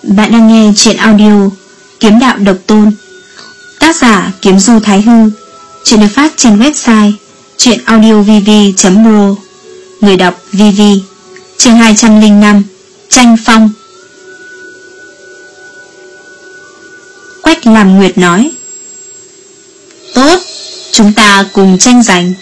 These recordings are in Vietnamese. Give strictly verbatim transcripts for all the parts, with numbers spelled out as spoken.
Bạn đang nghe truyện audio Kiếm Đạo Độc Tôn, tác giả Kiếm Du Thái Hư. Truyện được phát trên website truyện audio v v chấm pro. Người đọc vê vê. Chương hai trăm lẻ năm, Tranh Phong. Quách Làm Nguyệt nói: tốt, chúng ta cùng tranh giành.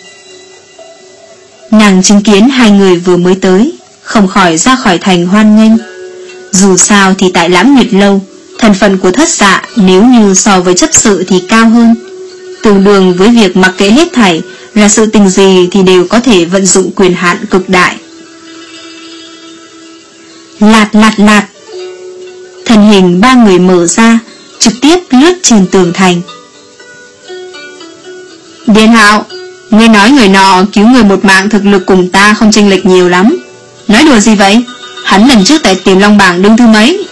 Nàng chứng kiến hai người vừa mới tới, không khỏi ra khỏi thành hoan nghênh. Dù sao thì tại Lãm Nguyệt Lâu, thân phận của Thất Dạ nếu như so với chấp sự thì cao hơn, tương đương với việc mặc kệ hết thảy là sự tình gì thì đều có thể vận dụng quyền hạn cực đại. Lạt lạt lạt, thân hình ba người mở ra, trực tiếp lướt trên tường thành. Điền Hạo, ngươi nói người nọ cứu người một mạng thực lực cùng ta không chênh lệch nhiều lắm. Nói đùa gì vậy? Hắn lần trước tại Tiềm Long bảng đứng thứ mấy?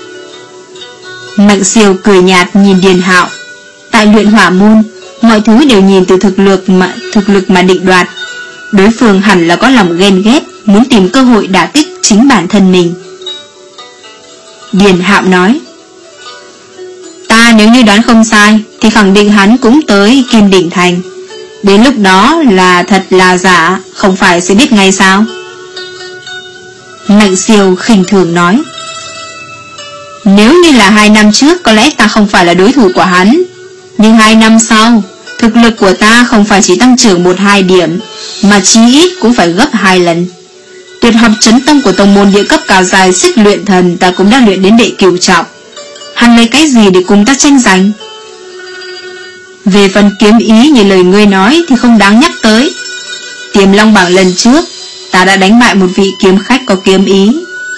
Mạnh Siêu cười nhạt nhìn Điền Hạo. Tại Luyện Hỏa môn, mọi thứ đều nhìn từ thực lực mà thực lực mà định đoạt. Đối phương hẳn là có lòng ghen ghét, muốn tìm cơ hội đả kích chính bản thân mình. Điền Hạo nói: ta nếu như đoán không sai thì khẳng định hắn cũng tới Kim Đỉnh Thành. Đến lúc đó là thật là giả, không phải sẽ biết ngay sao? Mạnh Siêu khinh thường nói: nếu như là hai năm trước có lẽ ta không phải là đối thủ của hắn, nhưng hai năm sau thực lực của ta không phải chỉ tăng trưởng một hai điểm, mà chí ít cũng phải gấp hai lần. Tuyệt học chấn tông của tông môn địa cấp cao dài Xích Luyện Thần ta cũng đã luyện đến đệ cửu trọng. Hắn lấy cái gì để cùng ta tranh giành? Về phần kiếm ý như lời ngươi nói thì không đáng nhắc tới. Tiềm Long bảng lần trước ta đã đánh bại một vị kiếm khách có kiếm ý.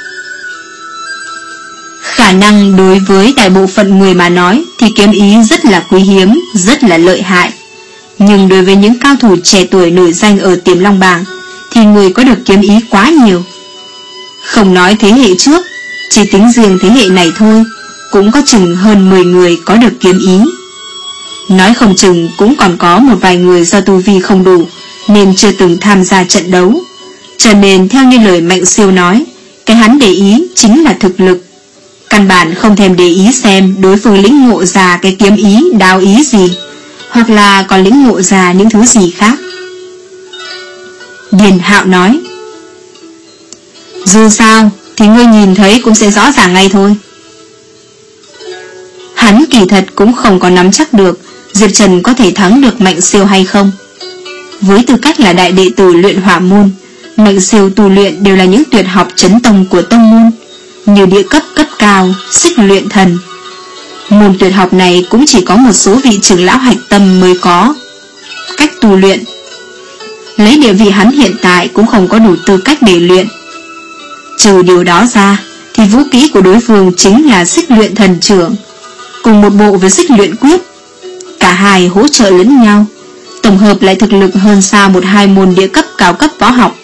Khả năng đối với đại bộ phận người mà nói thì kiếm ý rất là quý hiếm, rất là lợi hại. Nhưng đối với những cao thủ trẻ tuổi nổi danh ở Tiềm Long bảng thì người có được kiếm ý quá nhiều. Không nói thế hệ trước, chỉ tính riêng thế hệ này thôi cũng có chừng hơn mười người có được kiếm ý. Nói không chừng cũng còn có một vài người do tu vi không đủ nên chưa từng tham gia trận đấu. Cho nên theo như lời Mạnh Siêu nói, cái hắn để ý chính là thực lực. Căn bản không thèm để ý xem đối phương lĩnh ngộ ra cái kiếm ý, đao ý gì, hoặc là còn lĩnh ngộ ra những thứ gì khác. Điền Hạo nói: dù sao thì ngươi nhìn thấy cũng sẽ rõ ràng ngay thôi. Hắn kỳ thật cũng không có nắm chắc được Diệp Trần có thể thắng được Mạnh Siêu hay không. Với tư cách là đại đệ tử Luyện Hỏa môn, Mạnh Siêu tu luyện đều là những tuyệt học chấn tông của tông môn, như địa cấp cấp cao, Xích Luyện Thần. Môn tuyệt học này cũng chỉ có một số vị trưởng lão hạch tâm mới có cách tu luyện. Lấy địa vị hắn hiện tại cũng không có đủ tư cách để luyện. Trừ điều đó ra thì vũ khí của đối phương chính là Xích Luyện Thần Trưởng cùng một bộ với Xích Luyện Quyết. Cả hai hỗ trợ lẫn nhau, tổng hợp lại thực lực hơn xa một hai môn địa cấp cao cấp võ học.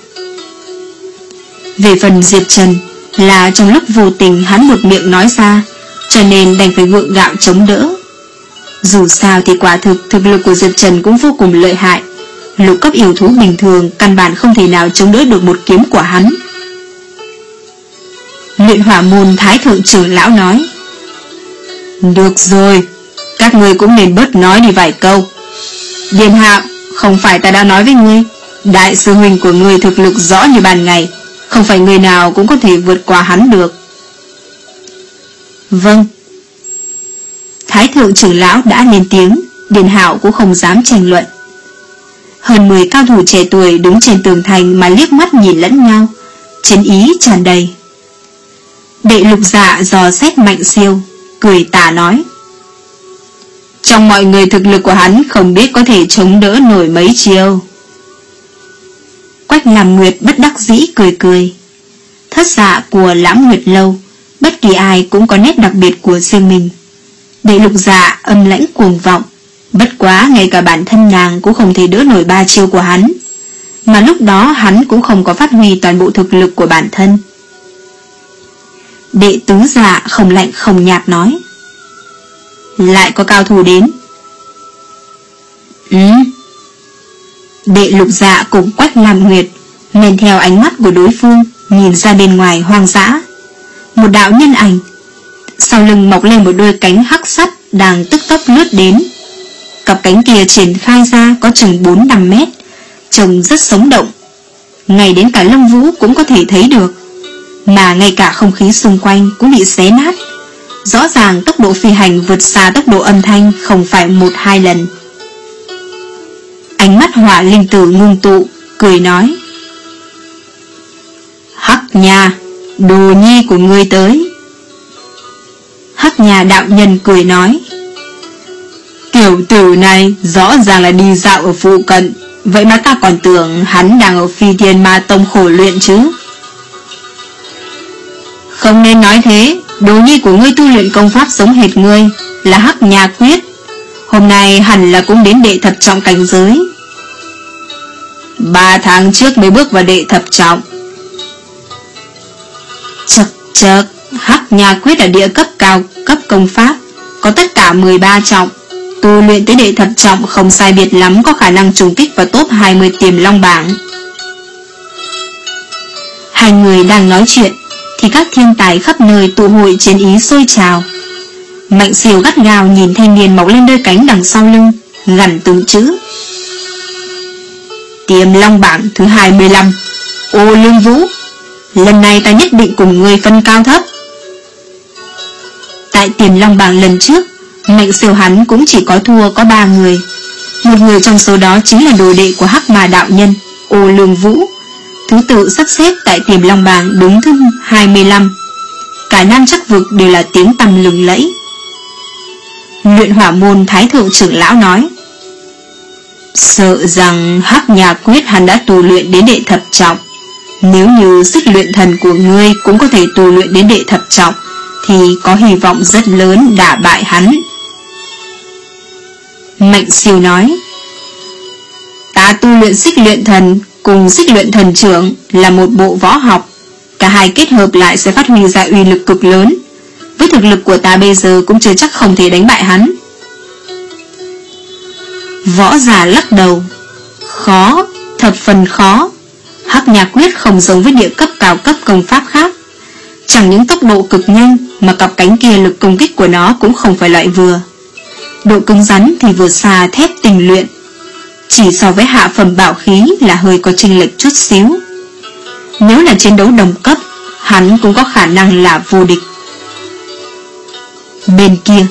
Về phần Diệp Trần là trong lúc vô tình hắn một miệng nói ra, cho nên đành phải gượng gạo chống đỡ. Dù sao thì quả thực thực lực của Diệp Trần cũng vô cùng lợi hại, lục cấp yêu thú bình thường căn bản không thể nào chống đỡ được một kiếm của hắn. Luyện Hỏa môn Thái thượng trưởng lão nói: được rồi, các ngươi cũng nên bớt nói đi vài câu. Điền Hạo, không phải ta đã nói với ngươi, đại sư huynh của ngươi thực lực rõ như ban ngày, không phải người nào cũng có thể vượt qua hắn được. Vâng. Thái thượng trưởng lão đã lên tiếng, Điền Hạo cũng không dám tranh luận. Hơn mười cao thủ trẻ tuổi đứng trên tường thành mà liếc mắt nhìn lẫn nhau, chiến ý tràn đầy. Đệ Lục Dạ dò xét Mạnh Siêu, cười tà nói: trong mọi người thực lực của hắn không biết có thể chống đỡ nổi mấy chiêu. Quách Làm Nguyệt bất đắc dĩ cười cười. Thất Dạ của Lãm Nguyệt Lâu, bất kỳ ai cũng có nét đặc biệt của riêng mình. Đệ Lục Dạ âm lãnh cuồng vọng, bất quá ngay cả bản thân nàng cũng không thể đỡ nổi ba chiêu của hắn, mà lúc đó hắn cũng không có phát huy toàn bộ thực lực của bản thân. Đệ Tứ Dạ không lạnh không nhạt nói: lại có cao thủ đến. Ừ. Đệ Lục Dạ cùng Quách Làm Nguyệt men theo ánh mắt của đối phương nhìn ra bên ngoài hoang dã. Một đạo nhân ảnh Sau lưng mọc lên một đôi cánh hắc sắt đang tức tốc lướt đến. Cặp cánh kia triển khai ra có chừng bốn năm mét, trông rất sống động. Ngay đến cả lông vũ cũng có thể thấy được, mà ngay cả không khí xung quanh cũng bị xé nát. Rõ ràng tốc độ phi hành vượt xa tốc độ âm thanh không phải một hai lần. Ánh mắt Hỏa Linh Tử ngưng tụ, cười nói: Hắc Nha, đồ nhi của ngươi tới. Hắc Nha đạo nhân cười nói: Tiểu tử này rõ ràng là đi dạo ở phụ cận, vậy mà ta còn tưởng hắn đang ở Phi Thiên Ma Tông khổ luyện chứ. Không nên nói thế, đồ nhi của ngươi tu luyện công pháp giống hệt ngươi, là Hắc Nha Quyết. Hôm nay hẳn là cũng đến đệ thập trọng cảnh giới. Ba tháng trước mới bước vào đệ thập trọng. Chật chật, Hắc Nha Quyết là địa cấp cao cấp công pháp, có tất cả mười ba trọng. Tu luyện tới đệ thập trọng không sai biệt lắm có khả năng trùng kích vào top hai mươi Tiềm Long bảng. Hai người đang nói chuyện thì các thiên tài khắp nơi tụ hội chiến ý sôi trào. Mạnh Siêu gắt gao nhìn thanh niên mọc lên đôi cánh đằng sau lưng, gằn từng chữ: Tiềm Long bảng thứ hai mươi lăm, Ô Lương Vũ, lần này ta nhất định cùng ngươi phân cao thấp. Tại Tiềm Long bảng lần trước, Mạnh Siêu hắn cũng chỉ có thua có ba người. Một người trong số đó chính là đồ đệ của Hắc Ma đạo nhân, Ô Lương Vũ, thứ tự sắp xếp tại Tiềm Long bảng đứng thứ hai mươi lăm. Cả Nam Chắc Vực đều là tiếng tăm lừng lẫy. Luyện Hỏa môn Thái thượng trưởng lão nói: Sợ rằng Hắc Nha Quyết hắn đã tu luyện đến đệ thập trọng. Nếu như Xích Luyện Thần của ngươi cũng có thể tu luyện đến đệ thập trọng thì có hy vọng rất lớn đả bại hắn. Mạnh Siêu nói: Ta tu luyện Xích Luyện Thần cùng Xích Luyện Thần trưởng là một bộ võ học, cả hai kết hợp lại sẽ phát huy ra uy lực cực lớn. Với thực lực của ta bây giờ cũng chưa chắc không thể đánh bại hắn. Võ giả lắc đầu: Khó, thập phần khó. Hắc Nha Quyết không giống với địa cấp cao cấp công pháp khác. Chẳng những tốc độ cực nhanh mà cặp cánh kia lực công kích của nó cũng không phải loại vừa. Độ cứng rắn thì vượt xa thép tinh luyện. Chỉ so với hạ phẩm bảo khí là hơi có chênh lệch chút xíu. Nếu là chiến đấu đồng cấp, hắn cũng có khả năng là vô địch. Bên kia,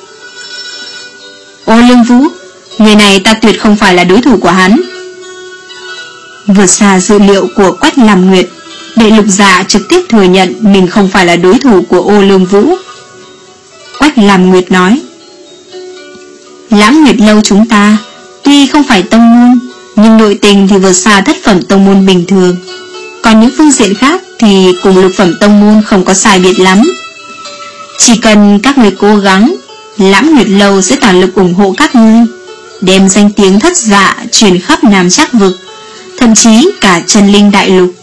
Ô Lương Vũ, người này ta tuyệt không phải là đối thủ của hắn. Vượt xa dữ liệu của Quách Lam Nguyệt, Đệ Lục Dạ trực tiếp thừa nhận mình không phải là đối thủ của Ô Lương Vũ. Quách Lam Nguyệt nói: Lãng Nguyệt lâu chúng ta tuy không phải tông môn, nhưng nội tình thì vượt xa thất phẩm tông môn bình thường. Còn những phương diện khác thì cùng lục phẩm tông môn không có sai biệt lắm. Chỉ cần các người cố gắng, Lãng Nguyệt lâu sẽ toàn lực ủng hộ các ngươi, đem danh tiếng Thất Dạ truyền khắp Nam Trác Vực, thậm chí cả Chân Linh Đại Lục.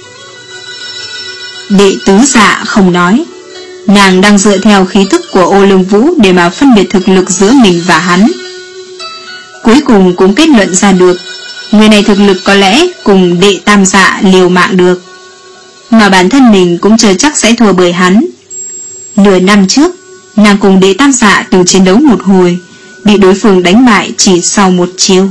Đệ tứ Dạ không nói. Nàng đang dựa theo khí thức của Ô Lương Vũ để mà phân biệt thực lực giữa mình và hắn. Cuối cùng cũng kết luận ra được người này thực lực có lẽ cùng Đệ Tam Dạ liều mạng được, mà bản thân mình cũng chưa chắc sẽ thua bởi hắn. Nửa năm trước, nàng cùng Đệ Tam Dạ từng chiến đấu một hồi, bị đối phương đánh bại chỉ sau một chiêu.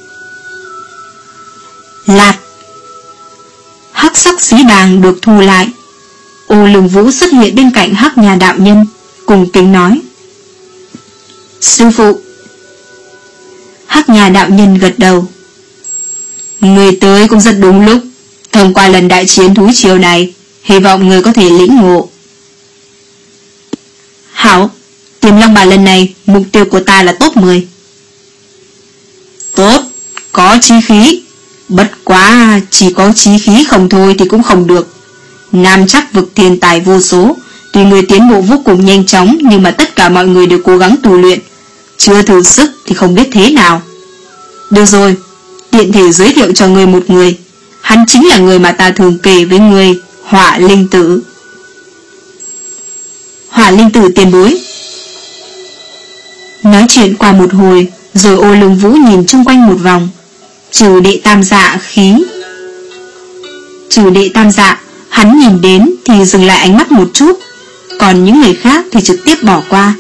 Lạt. Hắc sắc xí bàng được thu lại. Ô Lương Vũ xuất hiện bên cạnh Hắc Nha đạo nhân, cùng kính nói: Sư phụ. Hắc Nha đạo nhân gật đầu: Người tới cũng rất đúng lúc. Thông qua lần đại chiến thú triều này, hy vọng người có thể lĩnh ngộ. Hảo, Tiềm Long bảng lần này mục tiêu của ta là top mười. Tốt, có chí khí. Bất quá chỉ có chí khí không thôi thì cũng không được. Nam Trác Vực thiên tài vô số, tuy người tiến bộ vô cùng nhanh chóng, nhưng mà tất cả mọi người đều cố gắng tu luyện, chưa thử sức thì không biết thế nào. Được rồi, tiện thể giới thiệu cho người một người. Hắn chính là người mà ta thường kể với người, Hỏa Linh Tử. Hỏa Linh Tử tiền bối. Nói chuyện qua một hồi, rồi Ô Lương Vũ nhìn chung quanh một vòng. Trừ Đệ Tam Dạ khí Trừ Đệ Tam Dạ, hắn nhìn đến thì dừng lại ánh mắt một chút. còn những người khác thì trực tiếp bỏ qua.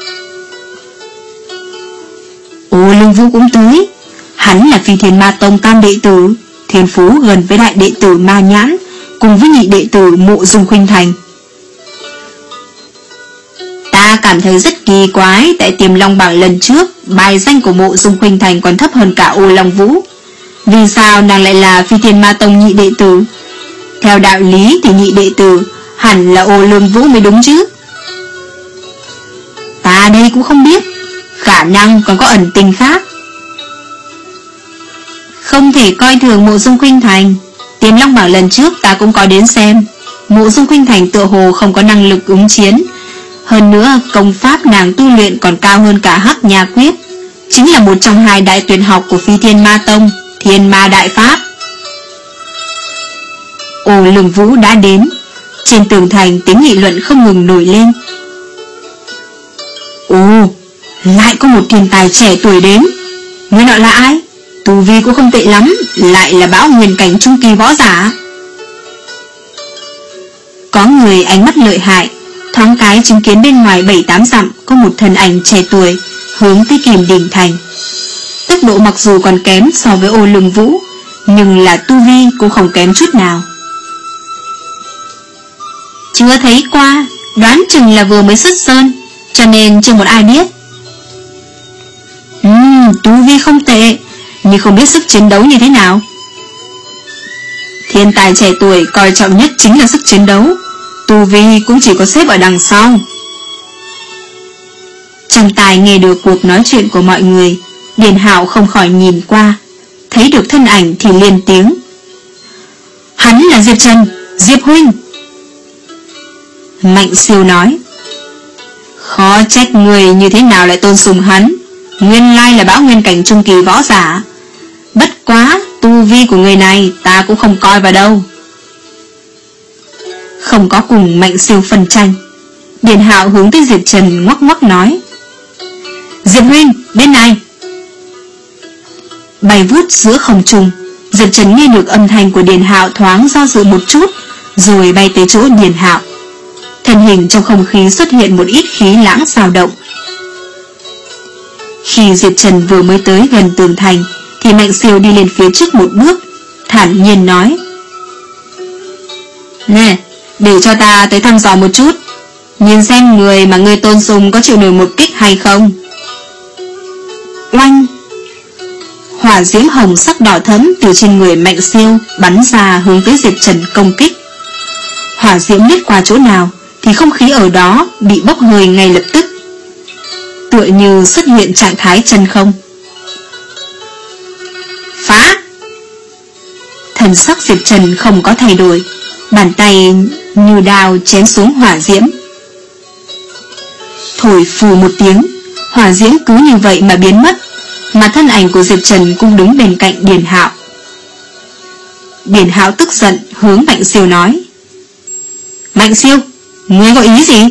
Ô Lương Vũ cũng tới. Hắn là Phi Thiên Ma Tông tam đệ tử, thiên phú gần với đại đệ tử Ma Nhãn, cùng với nhị đệ tử Mộ Dung Khuynh Thành. Ta cảm thấy rất kỳ quái, tại Tiềm Long bảng lần trước, bài danh của Mộ Dung Khuynh Thành còn thấp hơn cả Ô Long Vũ. Vì sao nàng lại là Phi Thiên Ma Tông nhị đệ tử? Theo đạo lý thì nhị đệ tử hẳn là Ô Lương Vũ mới đúng chứ. Ta đây cũng không biết, khả năng còn có ẩn tình khác. Không thể coi thường Mộ Dung Khuynh Thành. Tiềm Long bảng lần trước ta cũng có đến xem. Mộ Dung Khuynh Thành tựa hồ không có năng lực ứng chiến. Hơn nữa công pháp nàng tu luyện còn cao hơn cả Hắc Nha Quyết, chính là một trong hai đại tuyệt học của Phi Thiên Ma Tông, Thiên Ma Đại Pháp. Ô Lương Vũ đã đến. Trên tường thành tiếng nghị luận không ngừng nổi lên. Ồ, lại có một thiên tài trẻ tuổi đến. Người nọ là ai? Tu vi cũng không tệ lắm, lại là Bão Nguyên cảnh trung kỳ võ giả. Có người ánh mắt lợi hại, thoáng cái chứng kiến bên ngoài bảy tám dặm có một thân ảnh trẻ tuổi hướng tới Kim Đỉnh Thành. Tốc độ mặc dù còn kém so với Ô Lương Vũ, nhưng là tu vi cũng không kém chút nào. Chưa thấy qua, đoán chừng là vừa mới xuất sơn, cho nên chưa một ai biết. Ừm, tu vi không tệ, nhưng không biết sức chiến đấu như thế nào. Thiên tài trẻ tuổi coi trọng nhất chính là sức chiến đấu, tu vi cũng chỉ có xếp ở đằng sau. Trong tai nghe được cuộc nói chuyện của mọi người, Điền Hạo không khỏi nhìn qua, thấy được thân ảnh thì liền tiếng. Hắn là Diệp Trần, Diệp huynh. Mạnh Siêu nói, khó trách người như thế nào lại tôn sùng hắn, nguyên lai là Bão Nguyên cảnh trung kỳ võ giả. Bất quá, tu vi của người này ta cũng không coi vào đâu. Không có cùng Mạnh Siêu phân tranh, Điền Hạo hướng tới Diệp Trần ngoắc ngoắc nói, Diệp huynh, bên này. Bay vút giữa không trung, Diệp Trần nghe được âm thanh của Điền Hạo thoáng do dự một chút, rồi bay tới chỗ Điền Hạo. Thân hình trong không khí xuất hiện một ít khí lãng dao động. Khi Diệp Trần vừa mới tới gần tường thành, thì Mạnh Siêu đi lên phía trước một bước, thản nhiên nói, nè, để cho ta tới thăm dò một chút, nhìn xem người mà ngươi tôn sùng có chịu nổi một kích hay không. Oanh! Hỏa diễm hồng sắc đỏ thẫm từ trên người Mạnh Siêu bắn ra hướng tới Diệp Trần công kích. Hỏa diễm lướt qua chỗ nào thì không khí ở đó bị bốc hơi ngay lập tức, tựa như xuất hiện trạng thái chân không. Phá! Thần sắc Diệp Trần không có thay đổi, bàn tay như đao chém xuống hỏa diễm. Thổi phù một tiếng, hỏa diễm cứ như vậy mà biến mất, mà thân ảnh của Diệp Trần cũng đứng bên cạnh Điền Hạo. Điền Hạo tức giận hướng Mạnh Siêu nói, Mạnh Siêu, ngươi có ý gì?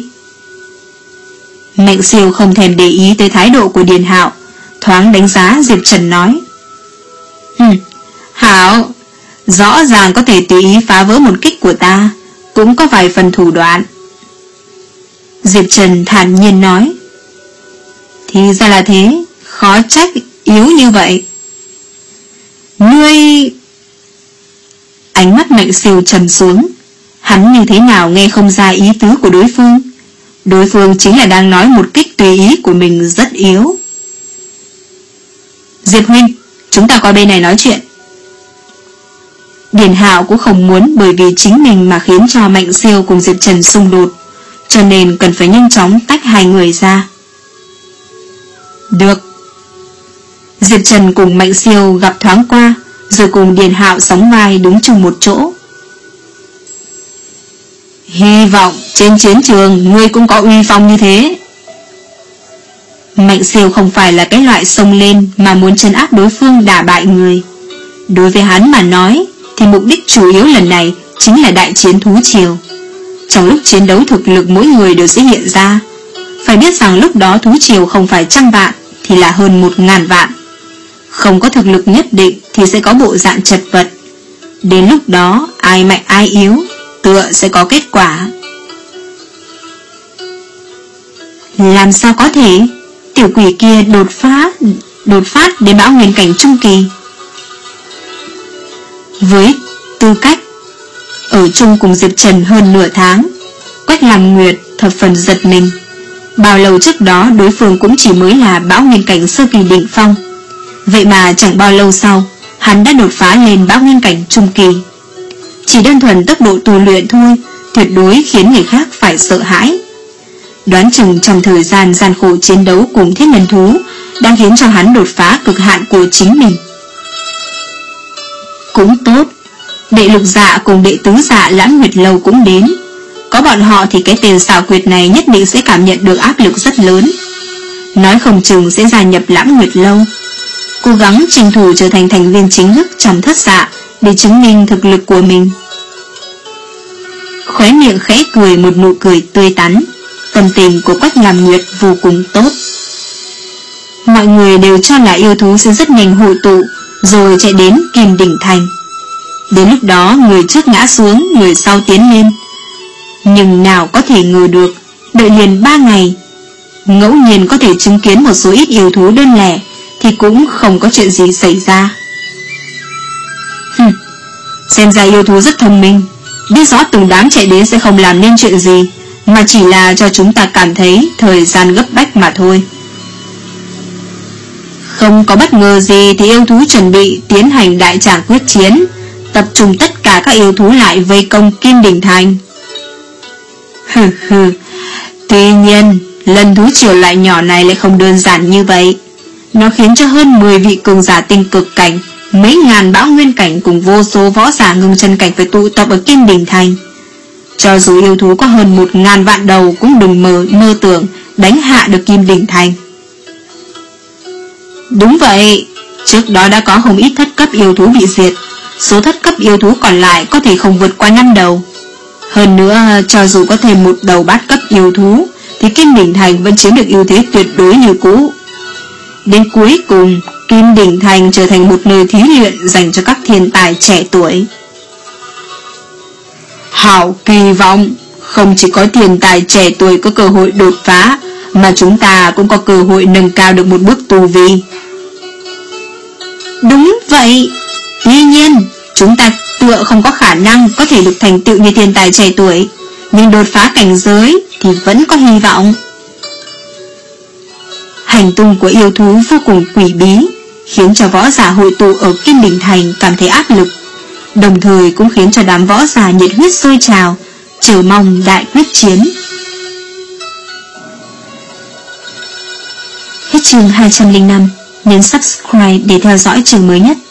Mạnh Siêu không thèm để ý tới thái độ của Điền Hạo, thoáng đánh giá Diệp Trần nói, Hừm, Hạo, rõ ràng có thể tùy ý phá vỡ một kích của ta, cũng có vài phần thủ đoạn. Diệp Trần thản nhiên nói, thì ra là thế, khó trách yếu như vậy. Ngươi... Ánh mắt Mạnh Siêu trầm xuống, hắn như thế nào nghe không ra ý tứ của đối phương. Đối phương chính là đang nói một kích tùy ý của mình rất yếu. Diệp huynh, chúng ta qua bên này nói chuyện. Điền Hạo cũng không muốn bởi vì chính mình mà khiến cho Mạnh Siêu cùng Diệp Trần xung đột, cho nên cần phải nhanh chóng tách hai người ra. Được. Diệp Trần cùng Mạnh Siêu gặp thoáng qua, rồi cùng Điền Hạo sóng vai đứng chung một chỗ. Hy vọng trên chiến trường ngươi cũng có uy phong như thế. Mạnh Siêu không phải là cái loại xông lên mà muốn trấn áp đối phương đả bại người. Đối với hắn mà nói thì mục đích chủ yếu lần này chính là đại chiến thú triều. Trong lúc chiến đấu thực lực mỗi người đều sẽ hiện ra. Phải biết rằng lúc đó thú triều không phải trăm vạn thì là hơn một ngàn vạn. Không có thực lực nhất định thì sẽ có bộ dạng chật vật. Đến lúc đó ai mạnh ai yếu tựa sẽ có kết quả. Làm sao có thể? Tiểu quỷ kia đột phá Đột phát đến bão nguyên cảnh trung kỳ. Với tư cách ở chung cùng Diệp Trần hơn nửa tháng, Quách Làm Nguyệt thập phần giật mình. Bao lâu trước đó đối phương cũng chỉ mới là bão nguyên cảnh sơ kỳ đỉnh phong, vậy mà chẳng bao lâu sau hắn đã đột phá lên bão nguyên cảnh trung kỳ. Chỉ đơn thuần tốc độ tu luyện thôi, tuyệt đối khiến người khác phải sợ hãi. Đoán chừng trong thời gian gian khổ chiến đấu cùng thiết nhân thú đang khiến cho hắn đột phá cực hạn của chính mình. Cũng tốt, đệ lục dạ cùng đệ tứ dạ Lãng Nguyệt Lâu cũng đến. Có bọn họ thì cái tên xảo quyệt này nhất định sẽ cảm nhận được áp lực rất lớn. Nói không chừng sẽ gia nhập Lãng Nguyệt Lâu, cố gắng tranh thủ trở thành thành viên chính thức trong thất dạ để chứng minh thực lực của mình. Khóe miệng khẽ cười một nụ cười tươi tắn. Tâm tình của Quách Làm Nguyệt vô cùng tốt. Mọi người đều cho là yêu thú sẽ rất nhanh hội tụ rồi chạy đến Kim Đỉnh Thành. Đến lúc đó người trước ngã xuống, người sau tiến lên. Nhưng nào có thể ngờ được, đợi liền ba ngày, ngẫu nhiên có thể chứng kiến một số ít yêu thú đơn lẻ thì cũng không có chuyện gì xảy ra. Hừm, xem ra yêu thú rất thông minh, biết rõ từng đám chạy đến sẽ không làm nên chuyện gì, mà chỉ là cho chúng ta cảm thấy thời gian gấp bách mà thôi. Không có bất ngờ gì thì yêu thú chuẩn bị tiến hành đại tràng quyết chiến, tập trung tất cả các yêu thú lại vây công Kim Đỉnh Thành. Hừ hừ, tuy nhiên lần thú triều lại nhỏ này lại không đơn giản như vậy. Nó khiến cho hơn mười vị cường giả tinh cực cảnh, mấy ngàn bão nguyên cảnh cùng vô số võ giả ngưng chân cảnh phải tụ tập ở Kim Đỉnh Thành. Cho dù yêu thú có hơn một ngàn vạn đầu cũng đừng mơ, mơ tưởng đánh hạ được Kim Đỉnh Thành. Đúng vậy, trước đó đã có không ít thất cấp yêu thú bị diệt, số thất cấp yêu thú còn lại có thể không vượt qua năm đầu. Hơn nữa, cho dù có thêm một đầu bát cấp yêu thú thì Kim Đỉnh Thành vẫn chiếm được ưu thế tuyệt đối như cũ. Đến cuối cùng, Kim Đỉnh Thành trở thành một nơi thí luyện dành cho các thiên tài trẻ tuổi. Hảo kỳ vọng, không chỉ có thiên tài trẻ tuổi có cơ hội đột phá, mà chúng ta cũng có cơ hội nâng cao được một bước tu vi. Đúng vậy, tuy nhiên chúng ta tựa không có khả năng có thể được thành tựu như thiên tài trẻ tuổi, nhưng đột phá cảnh giới thì vẫn có hy vọng. Hành tung của yêu thú vô cùng quỷ bí, khiến cho võ giả hội tụ ở Kim Đỉnh Thành cảm thấy áp lực, đồng thời cũng khiến cho đám võ giả nhiệt huyết sôi trào, chờ mong đại quyết chiến. Hết chương hai trăm lẻ năm, nhấn subscribe để theo dõi chương mới nhất.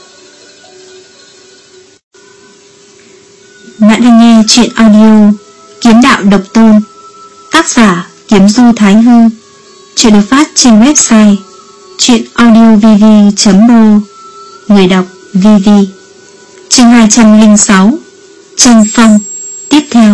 Bạn đang nghe chuyện audio Kiếm Đạo Độc Tôn, tác giả Kiếm Du Thái Hư. Chuyện được phát trên website chuyenaudiovv chấm ro. Người đọc vê vê. Chương hai trăm lẻ sáu, Tranh Phong tiếp theo.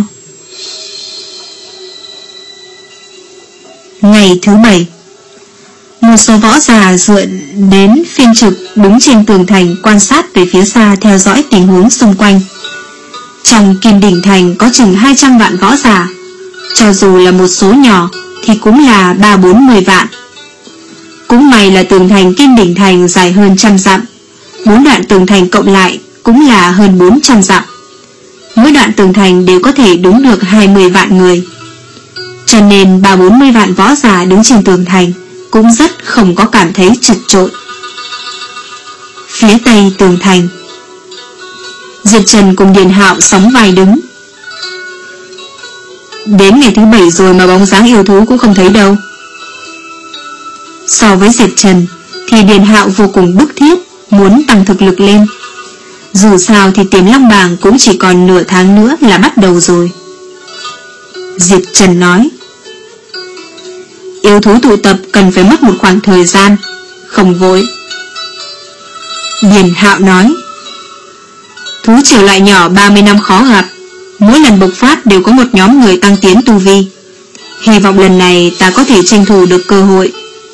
Ngày thứ bảy, một số võ giả dựa đến phiên trực đứng trên tường thành quan sát về phía xa theo dõi tình huống xung quanh. Trong Kim Đỉnh Thành có chừng hai trăm vạn võ giả, cho dù là một số nhỏ thì cũng là ba bốn mươi vạn. Cũng may là tường thành Kim Đỉnh Thành dài hơn trăm dặm, bốn đoạn tường thành cộng lại cũng là hơn bốn trăm dặm. Mỗi đoạn tường thành đều có thể đứng được hai mươi vạn người, cho nên ba bốn mươi vạn võ giả đứng trên tường thành cũng rất không có cảm thấy chật chội. Phía tây tường thành, Diệp Trần cùng Điền Hạo sóng vai đứng. Đến ngày thứ bảy rồi mà bóng dáng yêu thú cũng không thấy đâu. So với Diệp Trần thì Điền Hạo vô cùng bức thiết muốn tăng thực lực lên. Dù sao thì Tiềm Long Bảng cũng chỉ còn nửa tháng nữa là bắt đầu rồi. Diệp Trần nói, yêu thú tụ tập cần phải mất một khoảng thời gian, không vội. Điền Hạo nói, thú triều lại nhỏ ba mươi năm khó gặp, mỗi lần bộc phát đều có một nhóm người tăng tiến tu vi. Hy vọng lần này ta có thể tranh thủ được cơ hội.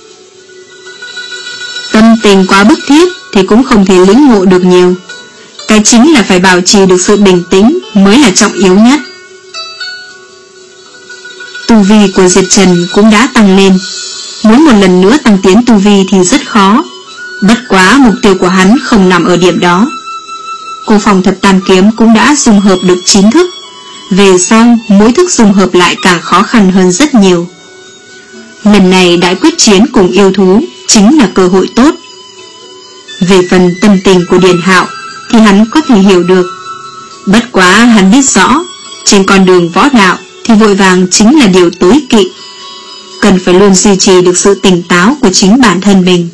Tâm tình quá bức thiết thì cũng không thể lĩnh ngộ được nhiều. Cái chính là phải bảo trì được sự bình tĩnh mới là trọng yếu nhất. Tu vi của Diệp Trần cũng đã tăng lên. Muốn một lần nữa tăng tiến tu vi thì rất khó. Bất quá mục tiêu của hắn không nằm ở điểm đó. Cô phòng thập tam kiếm cũng đã dung hợp được chín thức. Về sau mỗi thức dung hợp lại càng khó khăn hơn rất nhiều. Lần này đại quyết chiến cùng yêu thú chính là cơ hội tốt. Về phần tâm tình của Điền Hạo thì hắn có thể hiểu được. Bất quá hắn biết rõ trên con đường võ đạo thì vội vàng chính là điều tối kỵ. Cần phải luôn duy trì được sự tỉnh táo của chính bản thân mình.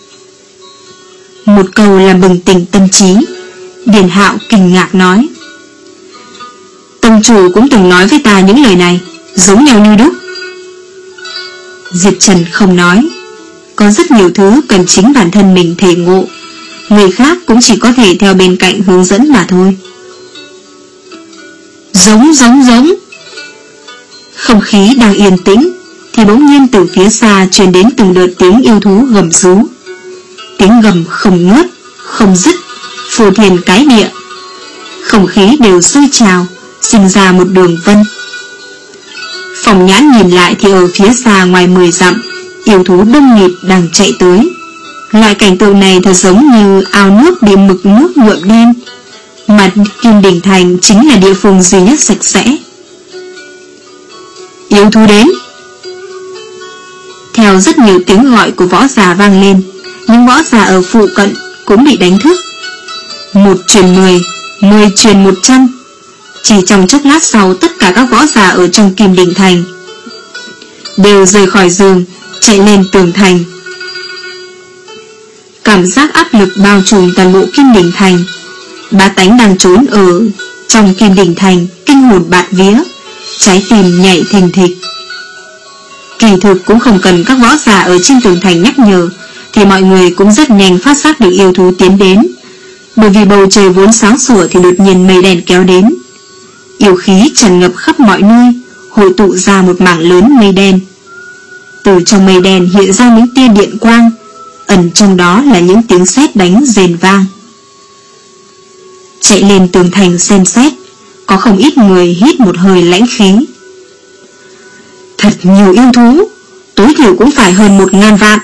Một câu làm bừng tỉnh tâm trí. Điền Hạo kinh ngạc nói: Tông chủ cũng từng nói với ta những lời này, giống nhau như đúc. Diệp Trần không nói. Có rất nhiều thứ cần chính bản thân mình thể ngộ, người khác cũng chỉ có thể theo bên cạnh hướng dẫn mà thôi. Giống giống giống. Không khí đang yên tĩnh thì bỗng nhiên từ phía xa truyền đến từng đợt tiếng yêu thú gầm rú. Tiếng gầm không ngớt, không dứt, phô thiên cái địa. Không khí đều sôi trào, sinh ra một đường vân. Phòng Nhãn nhìn lại thì ở phía xa ngoài mười dặm, yêu thú đông nghịt đang chạy tới. Loại cảnh tượng này thật giống như ao nước bị mực nước nhuộm đen. Mà Kim Đỉnh Thành chính là địa phương duy nhất sạch sẽ. Yêu thú đến. Theo rất nhiều tiếng gọi của võ giả vang lên, những võ giả ở phụ cận cũng bị đánh thức. Một truyền mười, mười truyền một trăm. Chỉ trong chốc lát sau, tất cả các võ giả ở trong Kim Đỉnh Thành đều rời khỏi giường, chạy lên tường thành. Cảm giác áp lực bao trùm toàn bộ Kim Đỉnh Thành. Bá tánh đang trốn ở trong Kim Đỉnh Thành kinh hồn bạt vía, trái tim nhảy thình thịch. Kỳ thực cũng không cần các võ giả ở trên tường thành nhắc nhở, thì mọi người cũng rất nhanh phát giác được yêu thú tiến đến. Bởi vì bầu trời vốn sáng sủa thì đột nhiên mây đen kéo đến. Yêu khí tràn ngập khắp mọi nơi, hội tụ ra một mảng lớn mây đen. Từ trong mây đen hiện ra những tia điện quang, ẩn trong đó là những tiếng sét đánh rền vang. Chạy lên tường thành xem xét, có không ít người hít một hơi lãnh khí. Thật nhiều yêu thú, tối thiểu cũng phải hơn một ngàn vạn.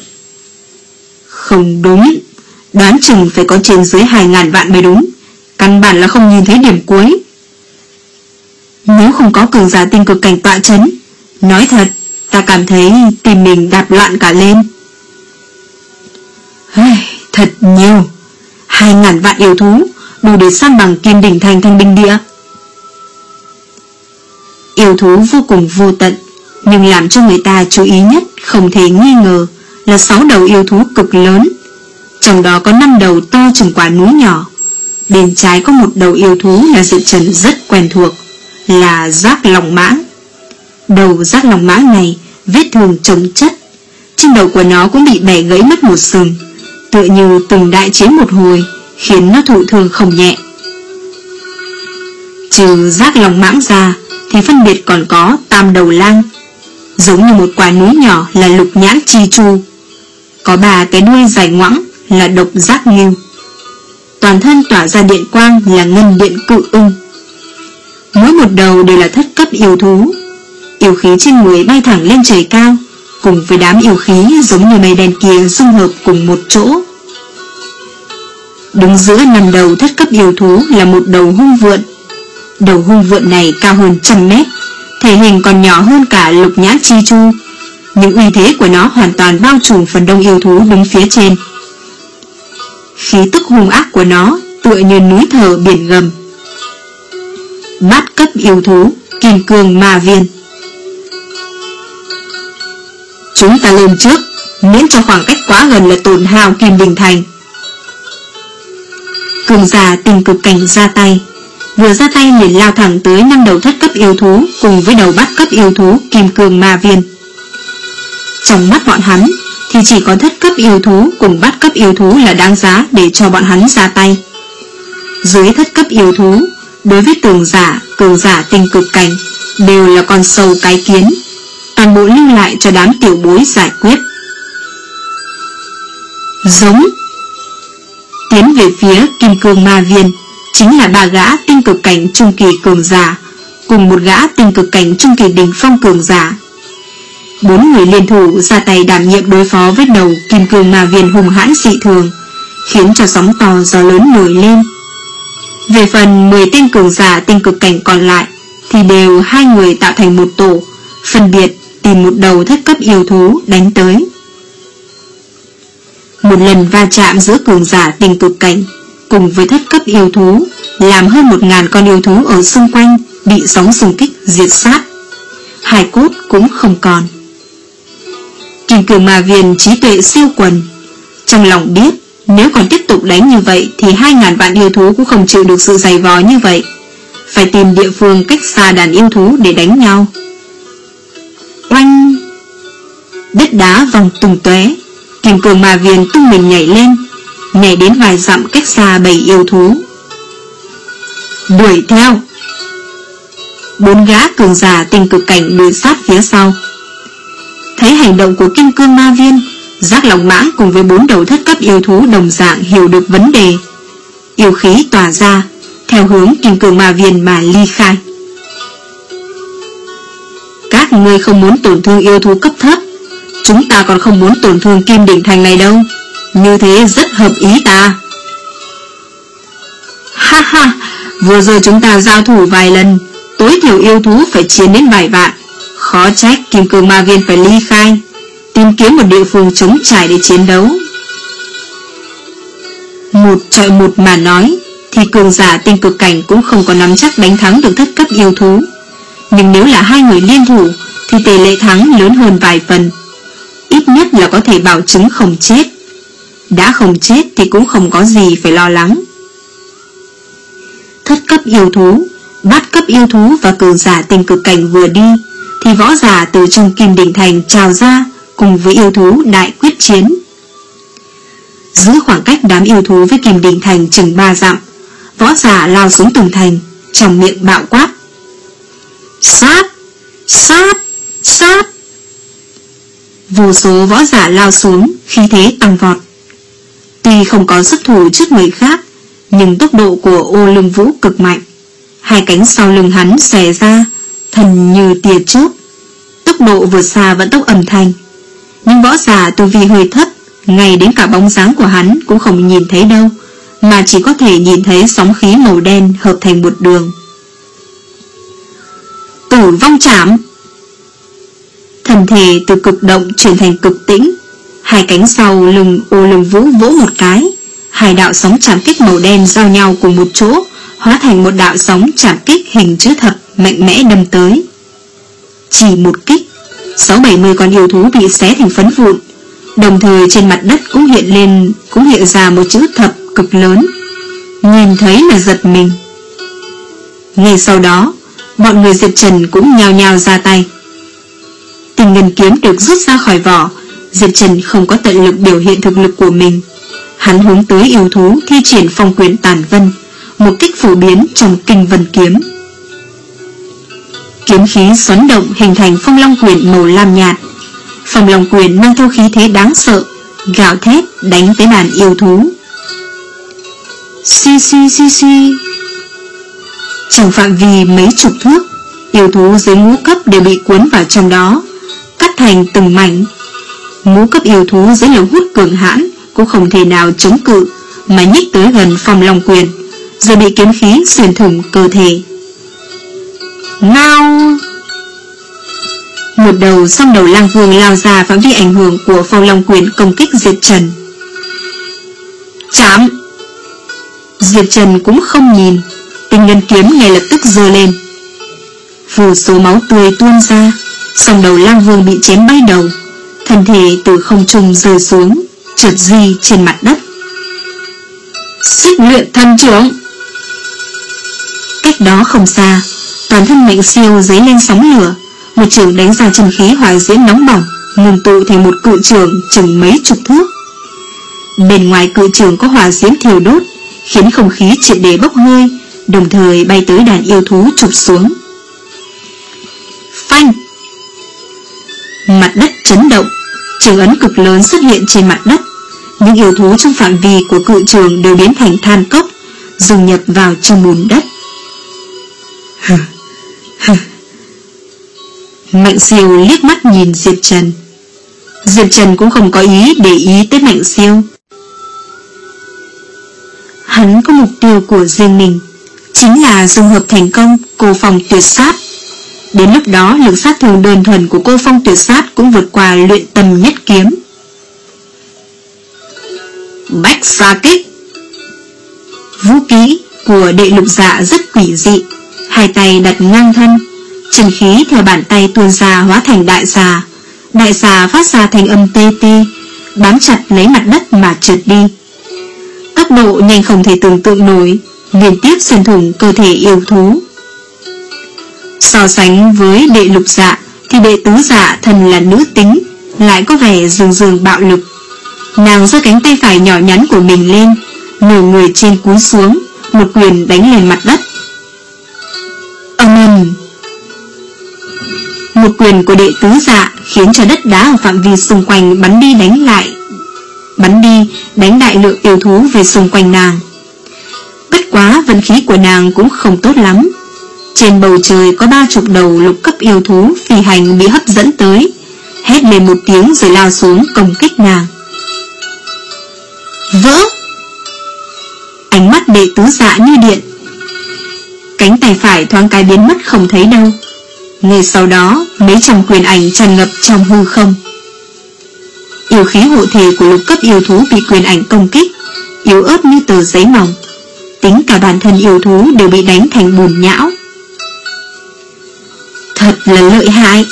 Không đúng, đoán chừng phải có trên dưới hai ngàn vạn mới đúng. Căn bản là không nhìn thấy điểm cuối. Nếu không có cường giả tinh cực cảnh tọa chấn, nói thật, ta cảm thấy tim mình đạp loạn cả lên. Thật nhiều, hai ngàn vạn yêu thú đủ để san bằng Kim Đỉnh Thành thành binh địa. Yêu thú vô cùng vô tận, nhưng làm cho người ta chú ý nhất không thể nghi ngờ là sáu đầu yêu thú cực lớn. Trong đó có năm đầu to chừng quả núi nhỏ. Bên trái có một đầu yêu thú là Diệp Trần rất quen thuộc, là Giác Long Mãng. Đầu Giác Long Mãng này vết thương chồng chất, trên đầu của nó cũng bị bẻ gãy mất một sừng, tựa như từng đại chiến một hồi, khiến nó thụ thương không nhẹ. Trừ Giác Long Mãng ra thì phân biệt còn có Tam Đầu Lang, giống như một quả núi nhỏ là Lục Nhãn Chi Chu, có ba cái đuôi dài ngoẵng là Độc Giác Ngưu, toàn thân tỏa ra điện quang là Ngân Điện Cự Ưng. Mỗi một đầu đều là thất cấp yêu thú. Yêu khí trên người bay thẳng lên trời cao, cùng với đám yêu khí giống như mây đen kia dung hợp cùng một chỗ. Đứng giữa năm đầu thất cấp yêu thú là một đầu hung vượn. Đầu hung vượn này cao hơn trăm mét, thể hình còn nhỏ hơn cả Lục Nhãn Chi Chu, nhưng uy thế của nó hoàn toàn bao trùm phần đông yêu thú đứng phía trên. Khí tức hung ác của nó tựa như núi thở biển gầm. Bát cấp yêu thú Kim Cương Ma Viên. Chúng ta lên trước, miễn cho khoảng cách quá gần là tổn hao Kim Đỉnh Thành. Cường giả tình cực cảnh ra tay, vừa ra tay liền lao thẳng tới năm đầu thất cấp yêu thú cùng với đầu bát cấp yêu thú Kim Cương Ma Viên. Trong mắt bọn hắn thì chỉ có thất cấp yêu thú cùng bát cấp yêu thú là đáng giá để cho bọn hắn ra tay. Dưới thất cấp yêu thú, đối với cường giả, cường giả tinh cực cảnh đều là con sâu cái kiến, toàn bộ lưu lại cho đám tiểu bối giải quyết. Giống. Tiến về phía Kim Cương Ma Viên chính là ba gã tinh cực cảnh trung kỳ cường giả, cùng một gã tinh cực cảnh trung kỳ đỉnh phong cường giả. Bốn người liên thủ ra tay đảm nhiệm đối phó với đầu kim cương ma viên hùng hãn dị thường, khiến cho sóng to gió lớn nổi lên. Về phần mười tên cường giả tinh cực cảnh còn lại thì đều hai người tạo thành một tổ, phân biệt tìm một đầu thất cấp yêu thú đánh tới. Một lần va chạm giữa cường giả tinh cực cảnh cùng với thất cấp yêu thú làm hơn một ngàn con yêu thú ở xung quanh bị sóng xung kích diệt sát, hài cốt cũng không còn. Kim cương ma viên trí tuệ siêu quần, trong lòng biết nếu còn tiếp tục đánh như vậy thì hai ngàn vạn yêu thú cũng không chịu được sự dày vò như vậy, phải tìm địa phương cách xa đàn yêu thú để đánh nhau. Oanh! Đất đá vòng tung tóe, kim cương ma viên tung mình nhảy lên, nhảy đến vài dặm cách xa bầy yêu thú. Đuổi theo! Bốn gã cường giả tinh cực cảnh đuổi sát phía sau. Thấy hành động của kim cương ma viên, Giác Long Mãng cùng với bốn đầu thất cấp yêu thú đồng dạng hiểu được vấn đề, yêu khí tỏa ra theo hướng kim cương ma viên mà ly khai. Các ngươi không muốn tổn thương yêu thú cấp thấp, chúng ta còn không muốn tổn thương Kim Đỉnh Thành này đâu, như thế rất hợp ý ta. Ha ha, vừa rồi chúng ta giao thủ vài lần, tối thiểu yêu thú phải chiến đến vài vạn, khó trách kim cương ma viên phải ly khai, tìm kiếm một địa phương trống trải để chiến đấu. Một chọi một mà nói thì cường giả tinh cực cảnh cũng không có nắm chắc đánh thắng được thất cấp yêu thú, nhưng nếu là hai người liên thủ thì tỷ lệ thắng lớn hơn vài phần, ít nhất là có thể bảo chứng không chết. Đã không chết thì cũng không có gì phải lo lắng. Thất cấp yêu thú, bát cấp yêu thú và cường giả tinh cực cảnh vừa đi thì võ giả từ trong Kim Đỉnh Thành trào ra cùng với yêu thú đại quyết chiến. Giữ khoảng cách đám yêu thú với Kim Đỉnh Thành chừng ba dặm, võ giả lao xuống tường thành, trong miệng bạo quát: sát, sát, sát. Vô số võ giả lao xuống, khí thế tăng vọt. Tuy không có xuất thủ trước người khác, nhưng tốc độ của Ô Lương Vũ cực mạnh. Hai cánh sau lưng hắn xòe ra, thần như tia chớp, tốc độ vượt xa vận tốc âm thanh. Nhưng võ giả tu vi hơi thấp, ngay đến cả bóng dáng của hắn cũng không nhìn thấy đâu, mà chỉ có thể nhìn thấy sóng khí màu đen hợp thành một đường. Tử vong chạm. Thần thể từ cực động chuyển thành cực tĩnh, hai cánh sau lưng Ô Lương Vũ vỗ một cái, hai đạo sóng chạm kích màu đen giao nhau cùng một chỗ, hóa thành một đạo sóng chạm kích hình chữ thập mạnh mẽ đâm tới. Chỉ một kích, sáu bảy mươi con yêu thú bị xé thành phấn vụn, đồng thời trên mặt đất cũng hiện lên cũng hiện ra một chữ thập cực lớn, nhìn thấy là giật mình. Ngay sau đó, bọn người Diệp Trần cũng nhao nhao ra tay. Tình ngân kiếm được rút ra khỏi vỏ, Diệp Trần không có tận lực biểu hiện thực lực của mình. Hắn hướng tới yêu thú thi triển phong quyền tàn vân, một kích phổ biến trong kinh vân kiếm. Kiếm khí xoắn động hình thành phong long quyền màu lam nhạt. Phong long quyền mang theo khí thế đáng sợ, gào thét đánh tới đàn yêu thú. Xi xi xi xi. Trong phạm vi mấy chục thước, yêu thú dưới ngũ cấp đều bị cuốn vào trong đó, cắt thành từng mảnh. Ngũ cấp yêu thú dưới lực hút cường hãn cũng không thể nào chống cự, mà nhích tới gần phong long quyền, rồi bị kiếm khí xuyên thủng cơ thể. Ngao! Một đầu song đầu lang vương lao ra phạm vi ảnh hưởng của phong long quyền công kích Diệp Trần. Chạm! Diệp Trần cũng không nhìn, tinh ngân kiếm ngay lập tức giơ lên. Vô số máu tươi tuôn ra, song đầu lang vương bị chém bay đầu, thân thể từ không trung rơi xuống, trượt di trên mặt đất. Xích luyện thần trưởng! Cách đó không xa, toàn thân Mạnh Siêu dấy lên sóng lửa, một trường đánh ra chân khí hỏa diễm nóng bỏng, ngưng tụ thành một cự trường chừng mấy chục thước. Bên ngoài cự trường có hỏa diễm thiêu đốt, khiến không khí triệt để bốc hơi, đồng thời bay tới đàn yêu thú chụp xuống. Phanh! Mặt đất chấn động, trường ấn cực lớn xuất hiện trên mặt đất. Những yêu thú trong phạm vi của cự trường đều biến thành than cốc, dung nhập vào trong bùn đất. Mạnh Siêu liếc mắt nhìn Diệp Trần. Diệp Trần cũng không có ý để ý tới Mạnh Siêu. Hắn có mục tiêu của riêng mình, chính là dung hợp thành công Cô Phong Tuyệt Sát. Đến lúc đó lực sát thương đơn thuần của Cô Phong Tuyệt Sát cũng vượt qua Luyện Tâm Nhất Kiếm. Bách Xà Kích. Vũ kỹ của Đệ Lục Dạ rất quỷ dị. Hai tay đặt ngang thân, chân khí theo bàn tay tuôn ra hóa thành đại xà. Đại xà phát ra thành âm tê tê, bám chặt lấy mặt đất mà trượt đi. Tốc độ nhanh không thể tưởng tượng nổi, liên tiếp xuyên thủng cơ thể yêu thú. So sánh với Đệ Lục Dạ thì Đệ Tứ Dạ thần là nữ tính, lại có vẻ dường dường bạo lực. Nàng giơ cánh tay phải nhỏ nhắn của mình lên, nửa người trên cúi xuống, một quyền đánh lên mặt đất. Âm ầm. Một quyền của Đệ Tứ Dạ khiến cho đất đá ở phạm vi xung quanh bắn đi đánh lại, bắn đi đánh đại lượng yêu thú về xung quanh nàng. Bất quá vận khí của nàng cũng không tốt lắm. Trên bầu trời có ba chục đầu lục cấp yêu thú phi hành bị hấp dẫn tới, hét lên một tiếng rồi lao xuống công kích nàng. Vỡ. Ánh mắt Đệ Tứ Dạ như điện. Cánh tay phải thoáng cái biến mất không thấy đâu. Ngay sau đó mấy trăm quyền ảnh tràn ngập trong hư không. Yêu khí hộ thể của lục cấp yêu thú bị quyền ảnh công kích, yếu ớt như tờ giấy mỏng. Tính cả bản thân yêu thú đều bị đánh thành bùn nhão. Thật là lợi hại.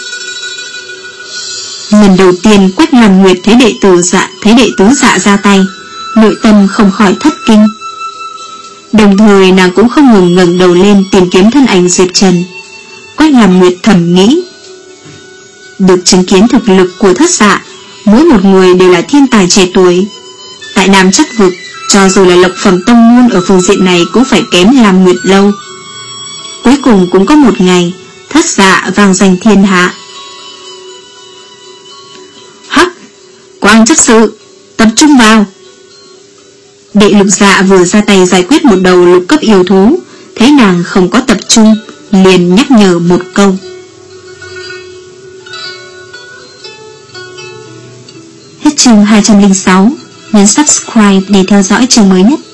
Lần đầu tiên Quách Lam Nguyệt thấy đệ tử dạ thấy đệ tứ dạ ra tay, nội tâm không khỏi thất kinh. Đồng thời nàng cũng không ngừng ngẩng đầu lên tìm kiếm thân ảnh Diệp Trần. Quách Lam Nguyệt thầm nghĩ, được chứng kiến thực lực của thất dạ, mỗi một người đều là thiên tài trẻ tuổi. Tại Nam Chắc Vực, cho dù là lộc phẩm tông môn ở phương diện này cũng phải kém Lam Nguyệt lâu. Cuối cùng cũng có một ngày thất dạ vang danh thiên hạ. Hắc, Quang Chắc Sự, tập trung vào. Đệ Lục Dạ vừa ra tay giải quyết một đầu lục cấp yêu thú, thấy nàng không có tập trung, liền nhắc nhở một câu. Hết chương hai trăm lẻ sáu, nhấn subscribe để theo dõi chương mới nhất.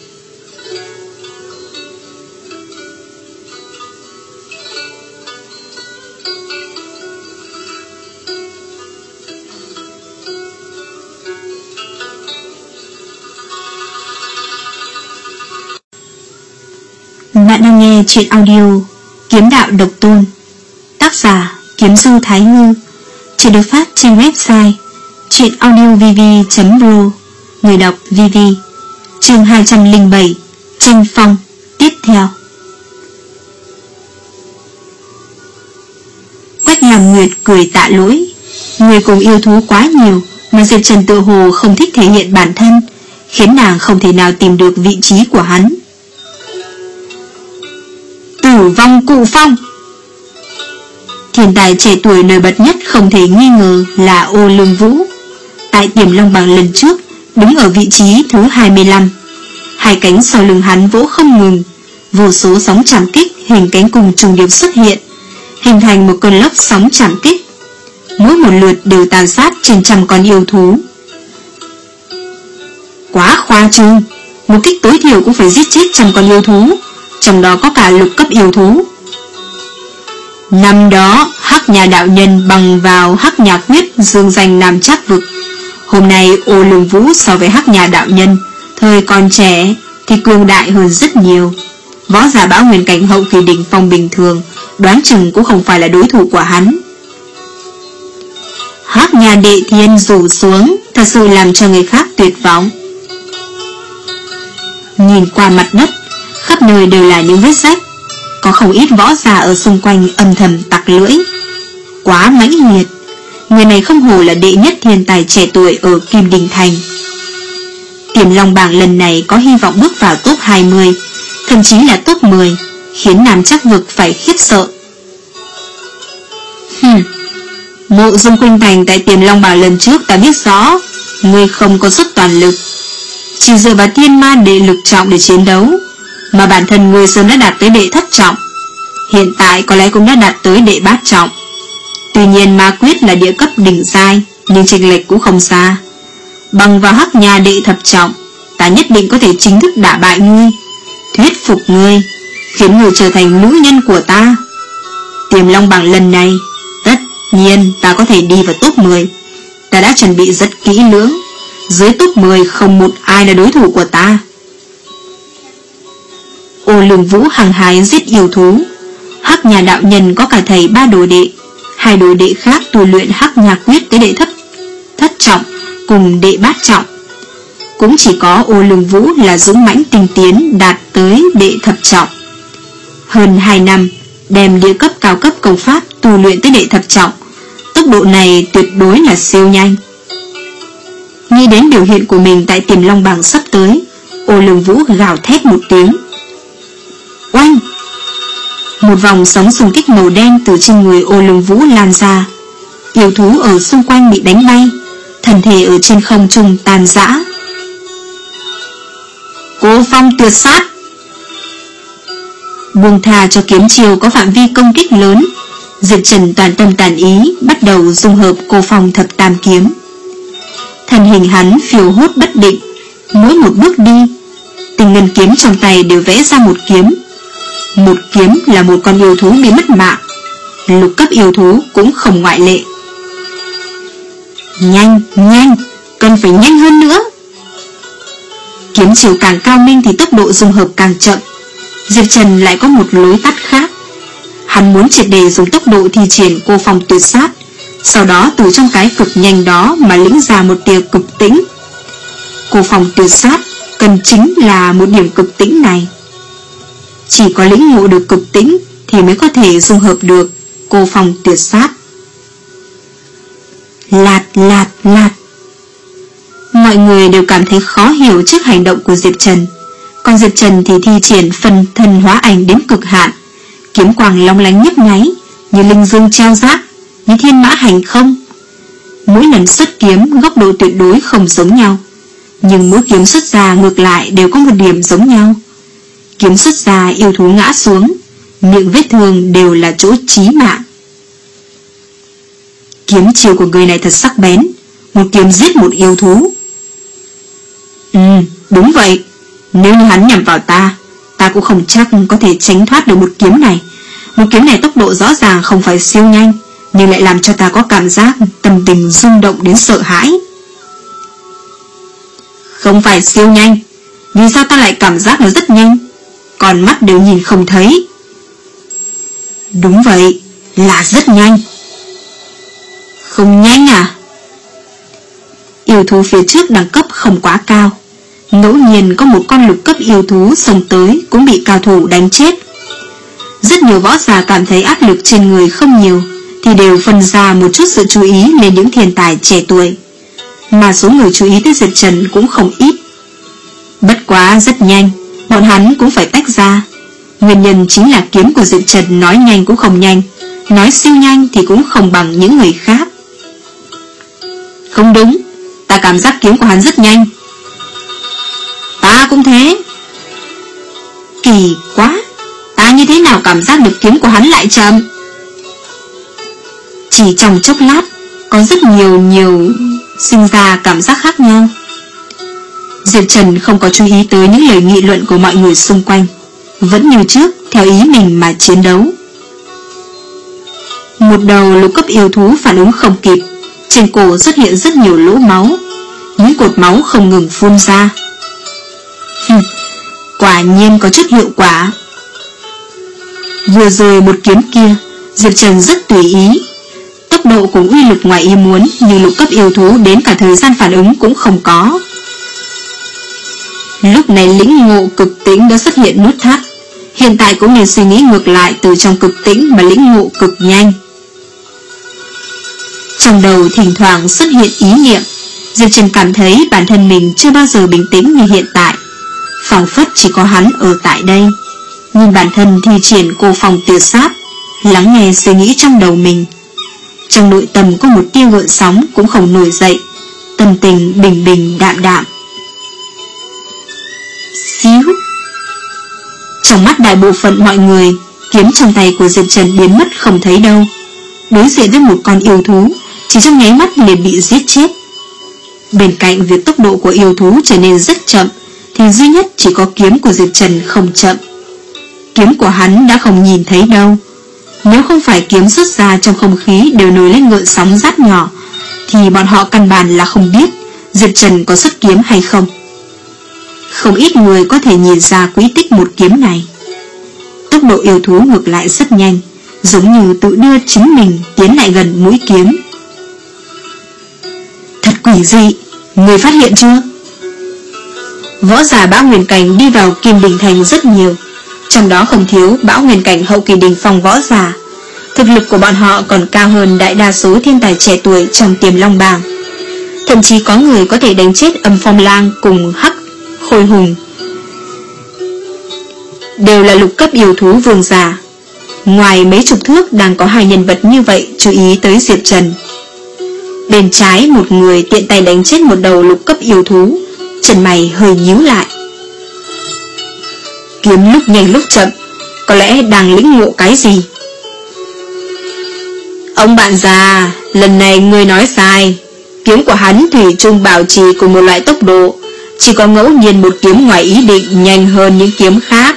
Bạn đang nghe chuyện audio Kiếm Đạo Độc Tôn, tác giả Kiếm Du Thái Ngư, chuyện được phát trên website chuyenaudiovv chấm pro, người đọc vê vê. Chương hai trăm lẻ bảy, tranh phong tiếp theo. Quách Lam Nguyệt cười tạ lỗi, người cùng yêu thú quá nhiều mà Diệp Trần tự hồ không thích thể hiện bản thân, khiến nàng không thể nào tìm được vị trí của hắn. Tử vong cụ phong. Thiên tài trẻ tuổi nổi bật nhất không thể nghi ngờ là Ô Lương Vũ. Tại Tiềm Long Bảng lần trước, đứng ở vị trí thứ hai mươi lăm. Hai cánh sau lưng hắn vỗ không ngừng, vô số sóng chạm kích hình cánh cùng trùng điệp xuất hiện, hình thành một cơn lốc sóng chạm kích. Mỗi một lượt đều tàn sát trên trăm con yêu thú. Quá khoa trương, một kích tối thiểu cũng phải giết chết trăm con yêu thú, trong đó có cả lục cấp yêu thú. Năm đó Hắc Nhà đạo nhân bằng vào Hắc Nhà quyết dương danh Nam Trác Vực. Hôm nay Ô Lương Vũ so với Hắc Nhà đạo nhân thời còn trẻ thì cường đại hơn rất nhiều. Võ giả Bão Nguyên cảnh hậu kỳ đỉnh phong bình thường đoán chừng cũng không phải là đối thủ của hắn. Hắc Nhà đệ thiên rủ xuống, thật sự làm cho người khác tuyệt vọng. Nhìn qua mặt đất, khắp nơi đều là những vết rách, có không ít võ giả ở xung quanh âm thầm tặc lưỡi. Quá mãnh liệt, người này không hổ là đệ nhất thiên tài trẻ tuổi ở Kim Đình Thành. Tiềm Long Bảng lần này có hy vọng bước vào top hai mươi, thậm chí là top mười, khiến Nam Trác Vực phải khiếp sợ. Hừm, Mộ Dung Khuynh Thành tại Tiềm Long Bảng lần trước ta biết rõ, ngươi không có xuất toàn lực, chỉ dựa vào thiên ma đệ lục trọng để chiến đấu, mà bản thân ngươi sớm đã đạt tới đệ thất trọng, hiện tại có lẽ cũng đã đạt tới đệ bát trọng. Tuy nhiên ma quyết là địa cấp đỉnh giai, nhưng chênh lệch cũng không xa. Bằng vào hắc nhà đệ thập trọng, ta nhất định có thể chính thức đả bại ngươi, thuyết phục ngươi, khiến ngươi trở thành nữ nhân của ta. Tiềm Long Bảng lần này, tất nhiên ta có thể đi vào top mười. Ta đã chuẩn bị rất kỹ lưỡng, dưới top mười không một ai là đối thủ của ta. Ô Lương Vũ hăng hái giết yêu thú. Hắc nhà đạo nhân có cả thầy ba đồ đệ, hai đồ đệ khác tu luyện hắc nhà quyết tới đệ thất thất trọng cùng đệ bát trọng. Cũng chỉ có Ô Lương Vũ là dũng mãnh tinh tiến đạt tới đệ thập trọng. Hơn hai năm đem địa cấp cao cấp công pháp tu luyện tới đệ thập trọng, tốc độ này tuyệt đối là siêu nhanh. Nghĩ đến biểu hiện của mình tại Tiềm Long Bảng sắp tới, Ô Lương Vũ gào thét một tiếng. Oanh! Một vòng sóng xung kích màu đen từ trên người Ô Lương Vũ lan ra. Yêu thú ở xung quanh bị đánh bay, thân thể ở trên không trung tan rã. Cô phong tuyệt sát! Buông thà cho kiếm chiêu có phạm vi công kích lớn, Diệp Trần toàn tâm tàn ý bắt đầu dung hợp cô phong thập tam kiếm. Thân hình hắn phiêu hốt bất định, mỗi một bước đi, tình ngân kiếm trong tay đều vẽ ra một kiếm. Một kiếm là một con yêu thú bị mất mạng, lục cấp yêu thú cũng không ngoại lệ. Nhanh, nhanh, cần phải nhanh hơn nữa. Kiếm chiều càng cao minh thì tốc độ dung hợp càng chậm. Diệp Trần lại có một lối tắt khác. Hắn muốn triệt để dùng tốc độ thi triển cô phong tuyệt sát, sau đó từ trong cái cực nhanh đó mà lĩnh ra một tia cực tĩnh. Cô phong tuyệt sát cần chính là một điểm cực tĩnh này. Chỉ có lĩnh ngộ được cực tĩnh thì mới có thể dung hợp được cô phong tuyệt sát. Lạt lạt lạt. Mọi người đều cảm thấy khó hiểu trước hành động của Diệp Trần. Còn Diệp Trần thì thi triển phần thân hóa ảnh đến cực hạn, kiếm quang long lánh nhấp nháy, như linh dương treo rác, như thiên mã hành không. Mỗi lần xuất kiếm góc độ tuyệt đối không giống nhau, nhưng mỗi kiếm xuất ra ngược lại đều có một điểm giống nhau. Kiếm xuất ra yêu thú ngã xuống, miệng vết thương đều là chỗ chí mạng. Kiếm chiêu của người này thật sắc bén, một kiếm giết một yêu thú. Ừ, đúng vậy. Nếu như hắn nhằm vào ta, ta cũng không chắc có thể tránh thoát được một kiếm này. Một kiếm này tốc độ rõ ràng không phải siêu nhanh, nhưng lại làm cho ta có cảm giác tâm tình rung động đến sợ hãi. Không phải siêu nhanh, vì sao ta lại cảm giác nó rất nhanh, còn mắt đều nhìn không thấy. Đúng vậy, là rất nhanh. Không nhanh à? Yêu thú phía trước đẳng cấp không quá cao, ngẫu nhiên có một con lục cấp yêu thú xông tới cũng bị cao thủ đánh chết. Rất nhiều võ giả cảm thấy áp lực trên người không nhiều thì đều phân ra một chút sự chú ý lên những thiên tài trẻ tuổi, mà số người chú ý tới Diệp Trần cũng không ít. Bất quá rất nhanh, bọn hắn cũng phải tách ra. Nguyên nhân chính là kiếm của Diệp Trần nói nhanh cũng không nhanh, nói siêu nhanh thì cũng không bằng những người khác. Không đúng, ta cảm giác kiếm của hắn rất nhanh. Ta cũng thế. Kỳ quá, ta như thế nào cảm giác được kiếm của hắn lại chậm? Chỉ trong chốc lát, có rất nhiều nhiều sinh ra cảm giác khác nhau. Diệp Trần không có chú ý tới những lời nghị luận của mọi người xung quanh, vẫn như trước theo ý mình mà chiến đấu. Một đầu lục cấp yêu thú phản ứng không kịp, trên cổ xuất hiện rất nhiều lỗ máu, những cột máu không ngừng phun ra. Quả nhiên có chút hiệu quả. Vừa rồi một kiếm kia, Diệp Trần rất tùy ý, tốc độ cùng uy lực ngoài ý muốn, nhưng lục cấp yêu thú đến cả thời gian phản ứng cũng không có. Lúc này lĩnh ngộ cực tĩnh đã xuất hiện nút thắt, hiện tại cũng nên suy nghĩ ngược lại từ trong cực tĩnh mà lĩnh ngộ cực nhanh. Trong đầu thỉnh thoảng xuất hiện ý niệm, Diệp Trần cảm thấy bản thân mình chưa bao giờ bình tĩnh như hiện tại, phảng phất chỉ có hắn ở tại đây. Nhìn bản thân thi triển cô phong tuyệt sát, lắng nghe suy nghĩ trong đầu mình. Trong nội tâm có một tia gợn sóng cũng không nổi dậy, tâm tình bình bình đạm đạm. Xíu. Trong mắt đại bộ phận mọi người, kiếm trong tay của Diệp Trần biến mất không thấy đâu. đối diện với một con yêu thú, chỉ trong nháy mắt liền bị giết chết. Bên cạnh việc tốc độ của yêu thú trở nên rất chậm, thì duy nhất chỉ có kiếm của Diệp Trần không chậm. Kiếm của hắn đã không nhìn thấy đâu. Nếu không phải kiếm xuất ra trong không khí đều nổi lên gợn sóng rát nhỏ, thì bọn họ căn bản là không biết Diệp Trần có xuất kiếm hay không. Không ít người có thể nhìn ra quy tích một kiếm này. Tốc độ yêu thú ngược lại rất nhanh, giống như tự đưa chính mình tiến lại gần mũi kiếm. Thật quỷ dị, người phát hiện chưa? Võ giả Bão Nguyên Cảnh đi vào Kim Đình Thành rất nhiều, trong đó không thiếu Bão Nguyên Cảnh hậu kỳ đỉnh phong võ giả. Thực lực của bọn họ còn cao hơn đại đa số thiên tài trẻ tuổi trong Tiềm Long bảng. Thậm chí có người có thể đánh chết Âm Phong Lang cùng Hắc Khôi Hùng, đều là lục cấp yêu thú vương giả. Ngoài mấy chục thước đang có hai nhân vật như vậy chú ý tới Diệp Trần. Bên trái một người tiện tay đánh chết một đầu lục cấp yêu thú, chân mày hơi nhíu lại. Kiếm lúc nhanh lúc chậm, có lẽ đang lĩnh ngộ cái gì. Ông bạn già, lần này ngươi nói sai. Kiếm của hắn thủy chung bảo trì cùng một loại tốc độ, chỉ có ngẫu nhiên một kiếm ngoài ý định nhanh hơn những kiếm khác.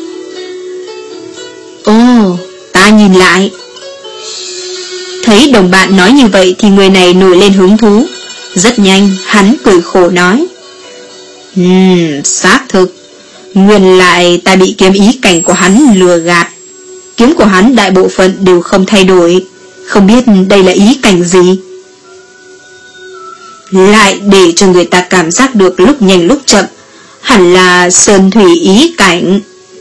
Ồ, ta nhìn lại. Thấy đồng bạn nói như vậy thì người này nổi lên hứng thú. Rất nhanh hắn cười khổ nói: Ừm, xác thực. Nguyên lại ta bị kiếm ý cảnh của hắn lừa gạt. Kiếm của hắn đại bộ phận đều không thay đổi, không biết đây là ý cảnh gì. Lại để cho người ta cảm giác được lúc nhanh lúc chậm, hẳn là sơn thủy ý cảnh.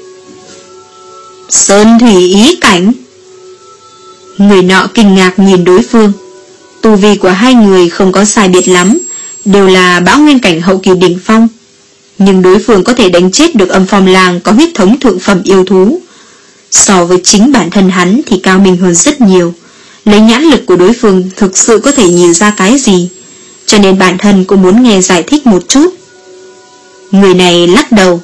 Sơn thủy ý cảnh? Người nọ kinh ngạc nhìn đối phương. Tu vi của hai người không có sai biệt lắm, đều là Bão Nguyên Cảnh hậu kỳ đỉnh phong. Nhưng đối phương có thể đánh chết được Âm Phong Lang có huyết thống thượng phẩm yêu thú, so với chính bản thân hắn thì cao minh hơn rất nhiều. Lấy nhãn lực của đối phương thực sự có thể nhìn ra cái gì, cho nên bản thân cũng muốn nghe giải thích một chút. Người này lắc đầu.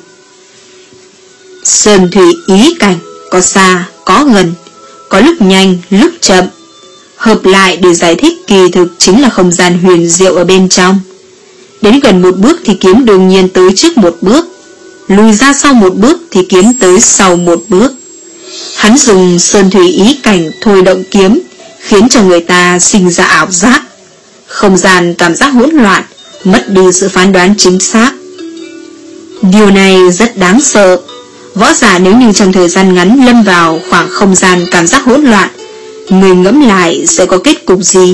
Sơn thủy ý cảnh có xa, có gần, có lúc nhanh, lúc chậm. Hợp lại để giải thích kỳ thực chính là không gian huyền diệu ở bên trong. Đến gần một bước thì kiếm đương nhiên tới trước một bước, lùi ra sau một bước thì kiếm tới sau một bước. Hắn dùng sơn thủy ý cảnh thôi động kiếm, khiến cho người ta sinh ra ảo giác. Không gian cảm giác hỗn loạn, mất đi sự phán đoán chính xác. Điều này rất đáng sợ. Võ giả nếu như trong thời gian ngắn lâm vào khoảng không gian cảm giác hỗn loạn, người ngẫm lại sẽ có kết cục gì?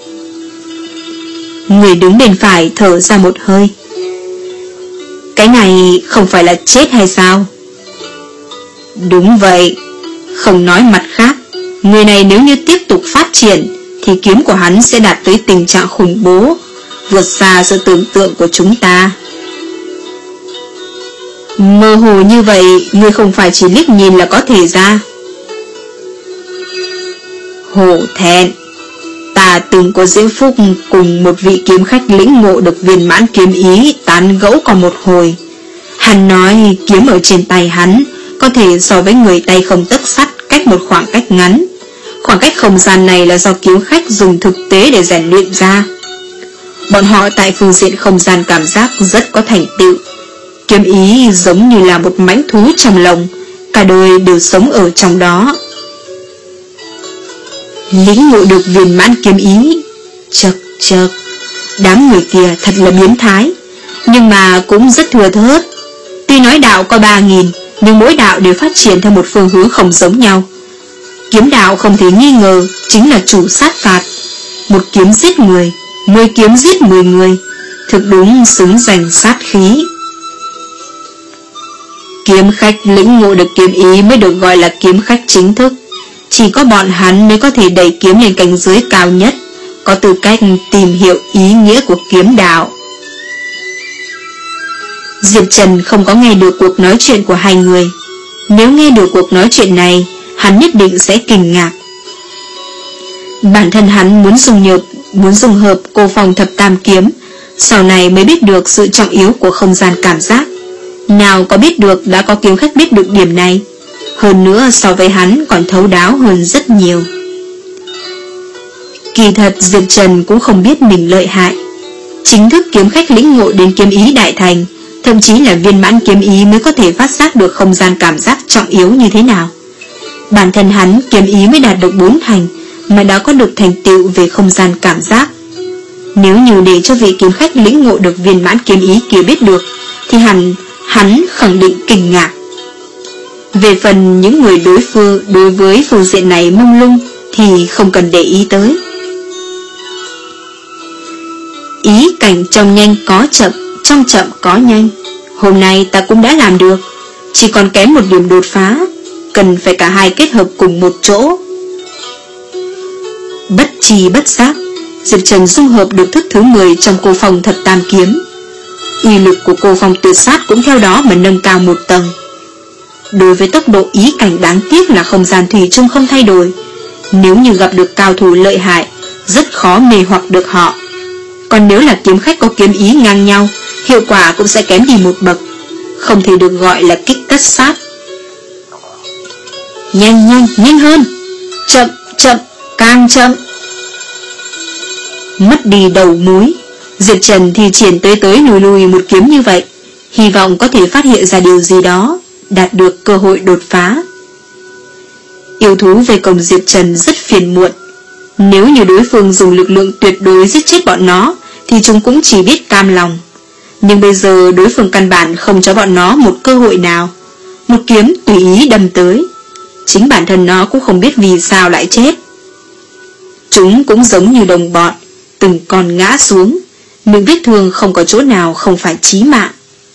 Người đứng bên phải thở ra một hơi. Cái này không phải là chết hay sao? Đúng vậy. Không nói mặt khác, người này nếu như tiếp tục phát triển thì kiếm của hắn sẽ đạt tới tình trạng khủng bố, vượt xa sự tưởng tượng của chúng ta. Mơ hồ như vậy, người không phải chỉ liếc nhìn là có thể ra. Hổ thẹn. Ta từng có diễm phúc cùng một vị kiếm khách lĩnh ngộ được viên mãn kiếm ý tán gẫu còn một hồi. Hắn nói kiếm ở trên tay hắn có thể so với người tay không tấc sắt cách một khoảng cách ngắn. Khoảng cách không gian này là do kiếm khách dùng thực tế để rèn luyện ra. Bọn họ tại phương diện không gian cảm giác rất có thành tựu. Kiếm ý giống như là một mãnh thú trong lồng, cả đời đều sống ở trong đó. Lĩnh ngộ được viên mãn kiếm ý. Chật chật, đám người kia thật là biến thái, nhưng mà cũng rất thừa thớt. Tuy nói đạo có ba nghìn, nhưng mỗi đạo đều phát triển theo một phương hướng không giống nhau. Kiếm đạo không thể nghi ngờ chính là chủ sát phạt. Một kiếm giết người, mười kiếm giết mười người, thực đúng xứng danh sát khí. Kiếm khách lĩnh ngộ được kiếm ý mới được gọi là kiếm khách chính thức. Chỉ có bọn hắn mới có thể đẩy kiếm lên cảnh giới cao nhất, có tư cách tìm hiểu ý nghĩa của kiếm đạo. Diệp Trần không có nghe được cuộc nói chuyện của hai người. Nếu nghe được cuộc nói chuyện này, hắn nhất định sẽ kinh ngạc. Bản thân hắn muốn dùng nhược, muốn dùng hợp cô phòng thập tam kiếm, sau này mới biết được sự trọng yếu của không gian cảm giác. Nào có biết được đã có kiếm khách biết được điểm này. Hơn nữa so với hắn còn thấu đáo hơn rất nhiều. Kỳ thật Diệp Trần cũng không biết mình lợi hại. Chính thức kiếm khách lĩnh ngộ đến kiếm ý đại thành, thậm chí là viên mãn kiếm ý mới có thể phát giác được không gian cảm giác trọng yếu như thế nào. Bản thân hắn kiếm ý mới đạt được bốn thành mà đã có được thành tựu về không gian cảm giác. Nếu như để cho vị kiếm khách lĩnh ngộ được viên mãn kiếm ý kia biết được, thì hẳn hắn khẳng định kinh ngạc. Về phần những người đối phương đối với phương diện này mông lung thì không cần để ý tới. Ý cảnh trong nhanh có chậm, trong chậm có nhanh. Hôm nay ta cũng đã làm được, chỉ còn kém một điểm đột phá, cần phải cả hai kết hợp cùng một chỗ. Bất tri bất giác, Diệp Trần dung hợp được thức thứ mười trong cô phòng thật tam kiếm. Uy lực của cô phòng tuyệt sát cũng theo đó mà nâng cao một tầng. Đối với tốc độ ý cảnh đáng tiếc là không gian thủy chung không thay đổi. Nếu như gặp được cao thủ lợi hại, rất khó mê hoặc được họ. Còn nếu là kiếm khách có kiếm ý ngang nhau, hiệu quả cũng sẽ kém đi một bậc, không thể được gọi là kích tất sát. Nhanh nhanh, nhanh hơn. Chậm, chậm, càng chậm. Mất đi đầu mối, Diệp Trần thì triển tới tới lùi lùi một kiếm như vậy, hy vọng có thể phát hiện ra điều gì đó, đạt được cơ hội đột phá. Yêu thú về công Diệp Trần rất phiền muộn. Nếu như đối phương dùng lực lượng tuyệt đối giết chết bọn nó, thì chúng cũng chỉ biết cam lòng. Nhưng bây giờ đối phương căn bản không cho bọn nó một cơ hội nào. Một kiếm tùy ý đâm tới, chính bản thân nó cũng không biết vì sao lại chết. Chúng cũng giống như đồng bọn, từng con ngã xuống, miệng vết thương không có chỗ nào không phải chí mạng.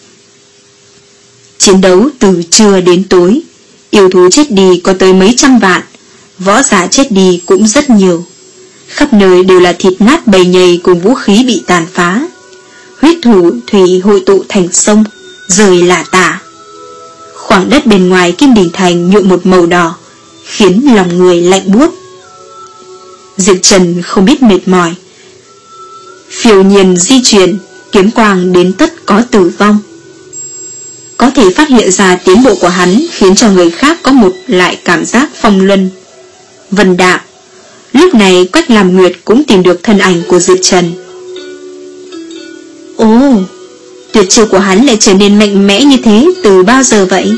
Chiến đấu từ trưa đến tối, yêu thú chết đi có tới mấy trăm vạn, võ giả chết đi cũng rất nhiều. Khắp nơi đều là thịt nát bầy nhầy cùng vũ khí bị tàn phá. Huyết thủ thủy hội tụ thành sông, rời lả tả. Khoảng đất bên ngoài Kim Đỉnh Thành nhuộm một màu đỏ, khiến lòng người lạnh buốt. Diệp Trần không biết mệt mỏi, phiêu nhiên di chuyển, kiếm quang đến tất có tử vong. Có thể phát hiện ra tiến bộ của hắn khiến cho người khác có một lại cảm giác phong luân vần đạm. Lúc này Quách Làm Nguyệt cũng tìm được thân ảnh của Diệp Trần. Ồ, tuyệt chiêu của hắn lại trở nên mạnh mẽ như thế từ bao giờ vậy?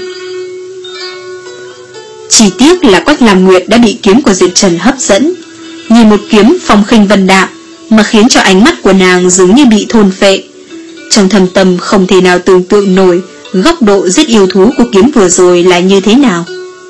Chỉ tiếc là Quách Làm Nguyệt đã bị kiếm của Diệp Trần hấp dẫn, nhìn một kiếm phong khinh vân đạm mà khiến cho ánh mắt của nàng dường như bị thôn phệ. Trong thâm tâm không thể nào tưởng tượng nổi góc độ giết yêu thú của kiếm vừa rồi là như thế nào.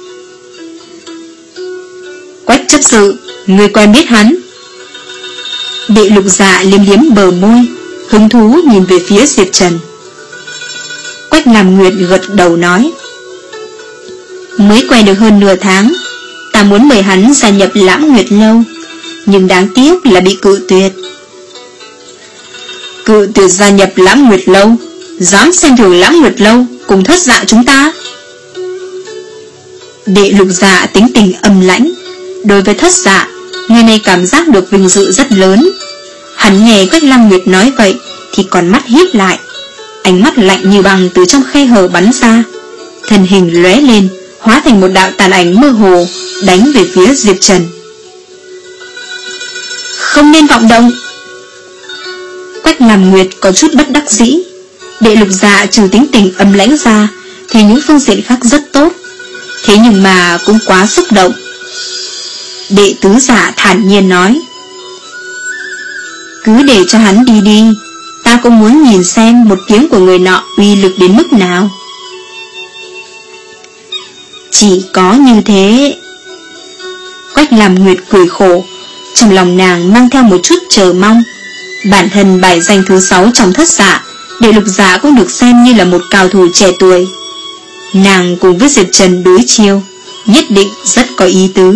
Quách chấp sự, người quen biết hắn? Đệ Lục Dạ liếm liếm bờ môi, hứng thú nhìn về phía Diệp Trần. Quách Làm Nguyệt gật đầu nói, mới quen được hơn nửa tháng, ta muốn mời hắn gia nhập Lãng Nguyệt Lâu, nhưng đáng tiếc là bị cự tuyệt. Cự tuyệt gia nhập Lãng Nguyệt Lâu? Dám xem thường Lãng Nguyệt Lâu cùng Thất Dạ chúng ta? Đệ Lục Dạ tính tình âm lãnh. Đối với Thất Dạ, người này cảm giác được vinh dự rất lớn. Hắn nghe Quách Lăng Nguyệt nói vậy thì còn mắt híp lại, ánh mắt lạnh như băng từ trong khe hở bắn ra, thân hình lóe lên, hóa thành một đạo tàn ảnh mơ hồ, đánh về phía Diệp Trần. Không nên vọng động. Quách Làm Nguyệt có chút bất đắc dĩ. Đệ Lục Dạ trừ tính tình âm lãnh ra thì những phương diện khác rất tốt, thế nhưng mà cũng quá xúc động. Đệ Tứ Dạ thản nhiên nói, cứ để cho hắn đi đi, ta cũng muốn nhìn xem một kiếm của người nọ uy lực đến mức nào. Chỉ có như thế. Quách Làm Nguyệt cười khổ, trong lòng nàng mang theo một chút chờ mong. Bản thân bài danh thứ sáu trong Thất Dạ, Đệ Lục Dạ cũng được xem như là một cao thủ trẻ tuổi. Nàng cùng với Diệp Trần đối chiêu, nhất định rất có ý tứ.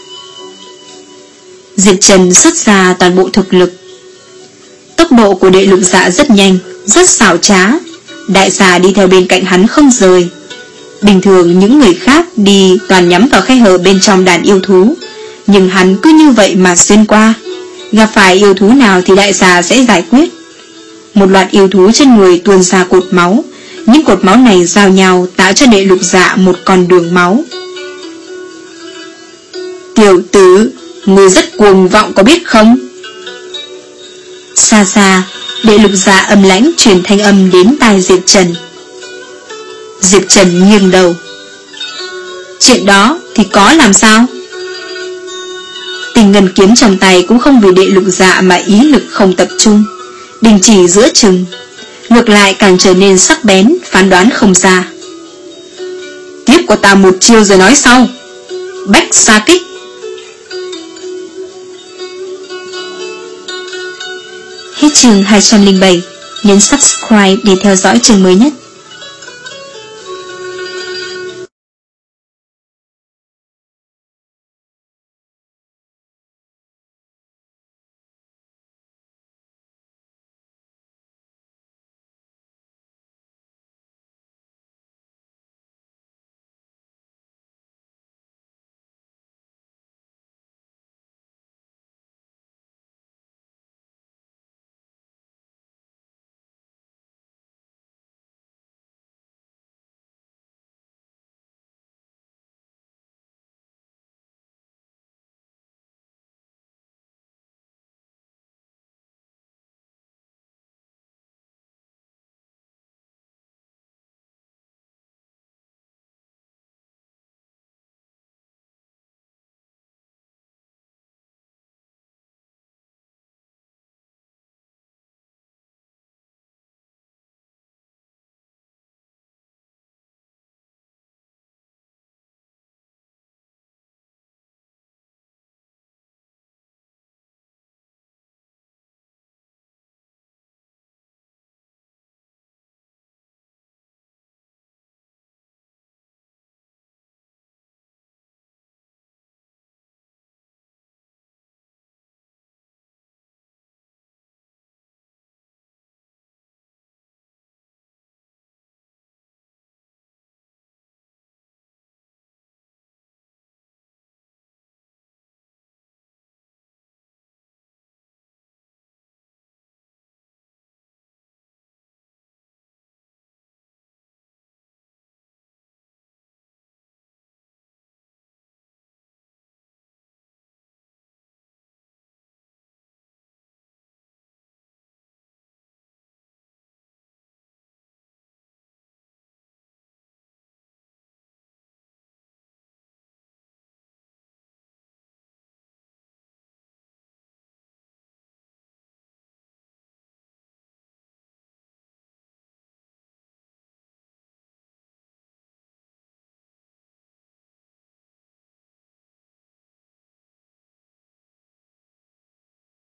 Diệp Trần xuất ra toàn bộ thực lực. Tốc độ của Đệ Lục Dạ rất nhanh, rất xảo trá. Đại xà đi theo bên cạnh hắn không rời. Bình thường những người khác đi toàn nhắm vào khe hở bên trong đàn yêu thú, nhưng hắn cứ như vậy mà xuyên qua. Gặp phải yêu thú nào thì đại xà sẽ giải quyết. Một loạt yêu thú trên người tuôn ra cột máu, những cột máu này giao nhau tạo cho Đệ Lục Dạ một con đường máu. Tiểu tử, Ngươi rất cuồng vọng có biết không? Xa xa, Đệ Lục Dạ âm lãnh truyền thanh âm đến tai Diệp Trần. Diệp Trần nghiêng đầu. Chuyện đó thì có làm sao? Tình ngân kiếm trong tay cũng không vì Đệ Lục Dạ mà ý lực không tập trung, đình chỉ giữa chừng, ngược lại càng trở nên sắc bén, phán đoán không ra. Tiếp của ta một chiêu rồi nói sau. Bách xa kích. Hết chương hai trăm lẻ bảy. Nhấn subscribe để theo dõi chương mới nhất.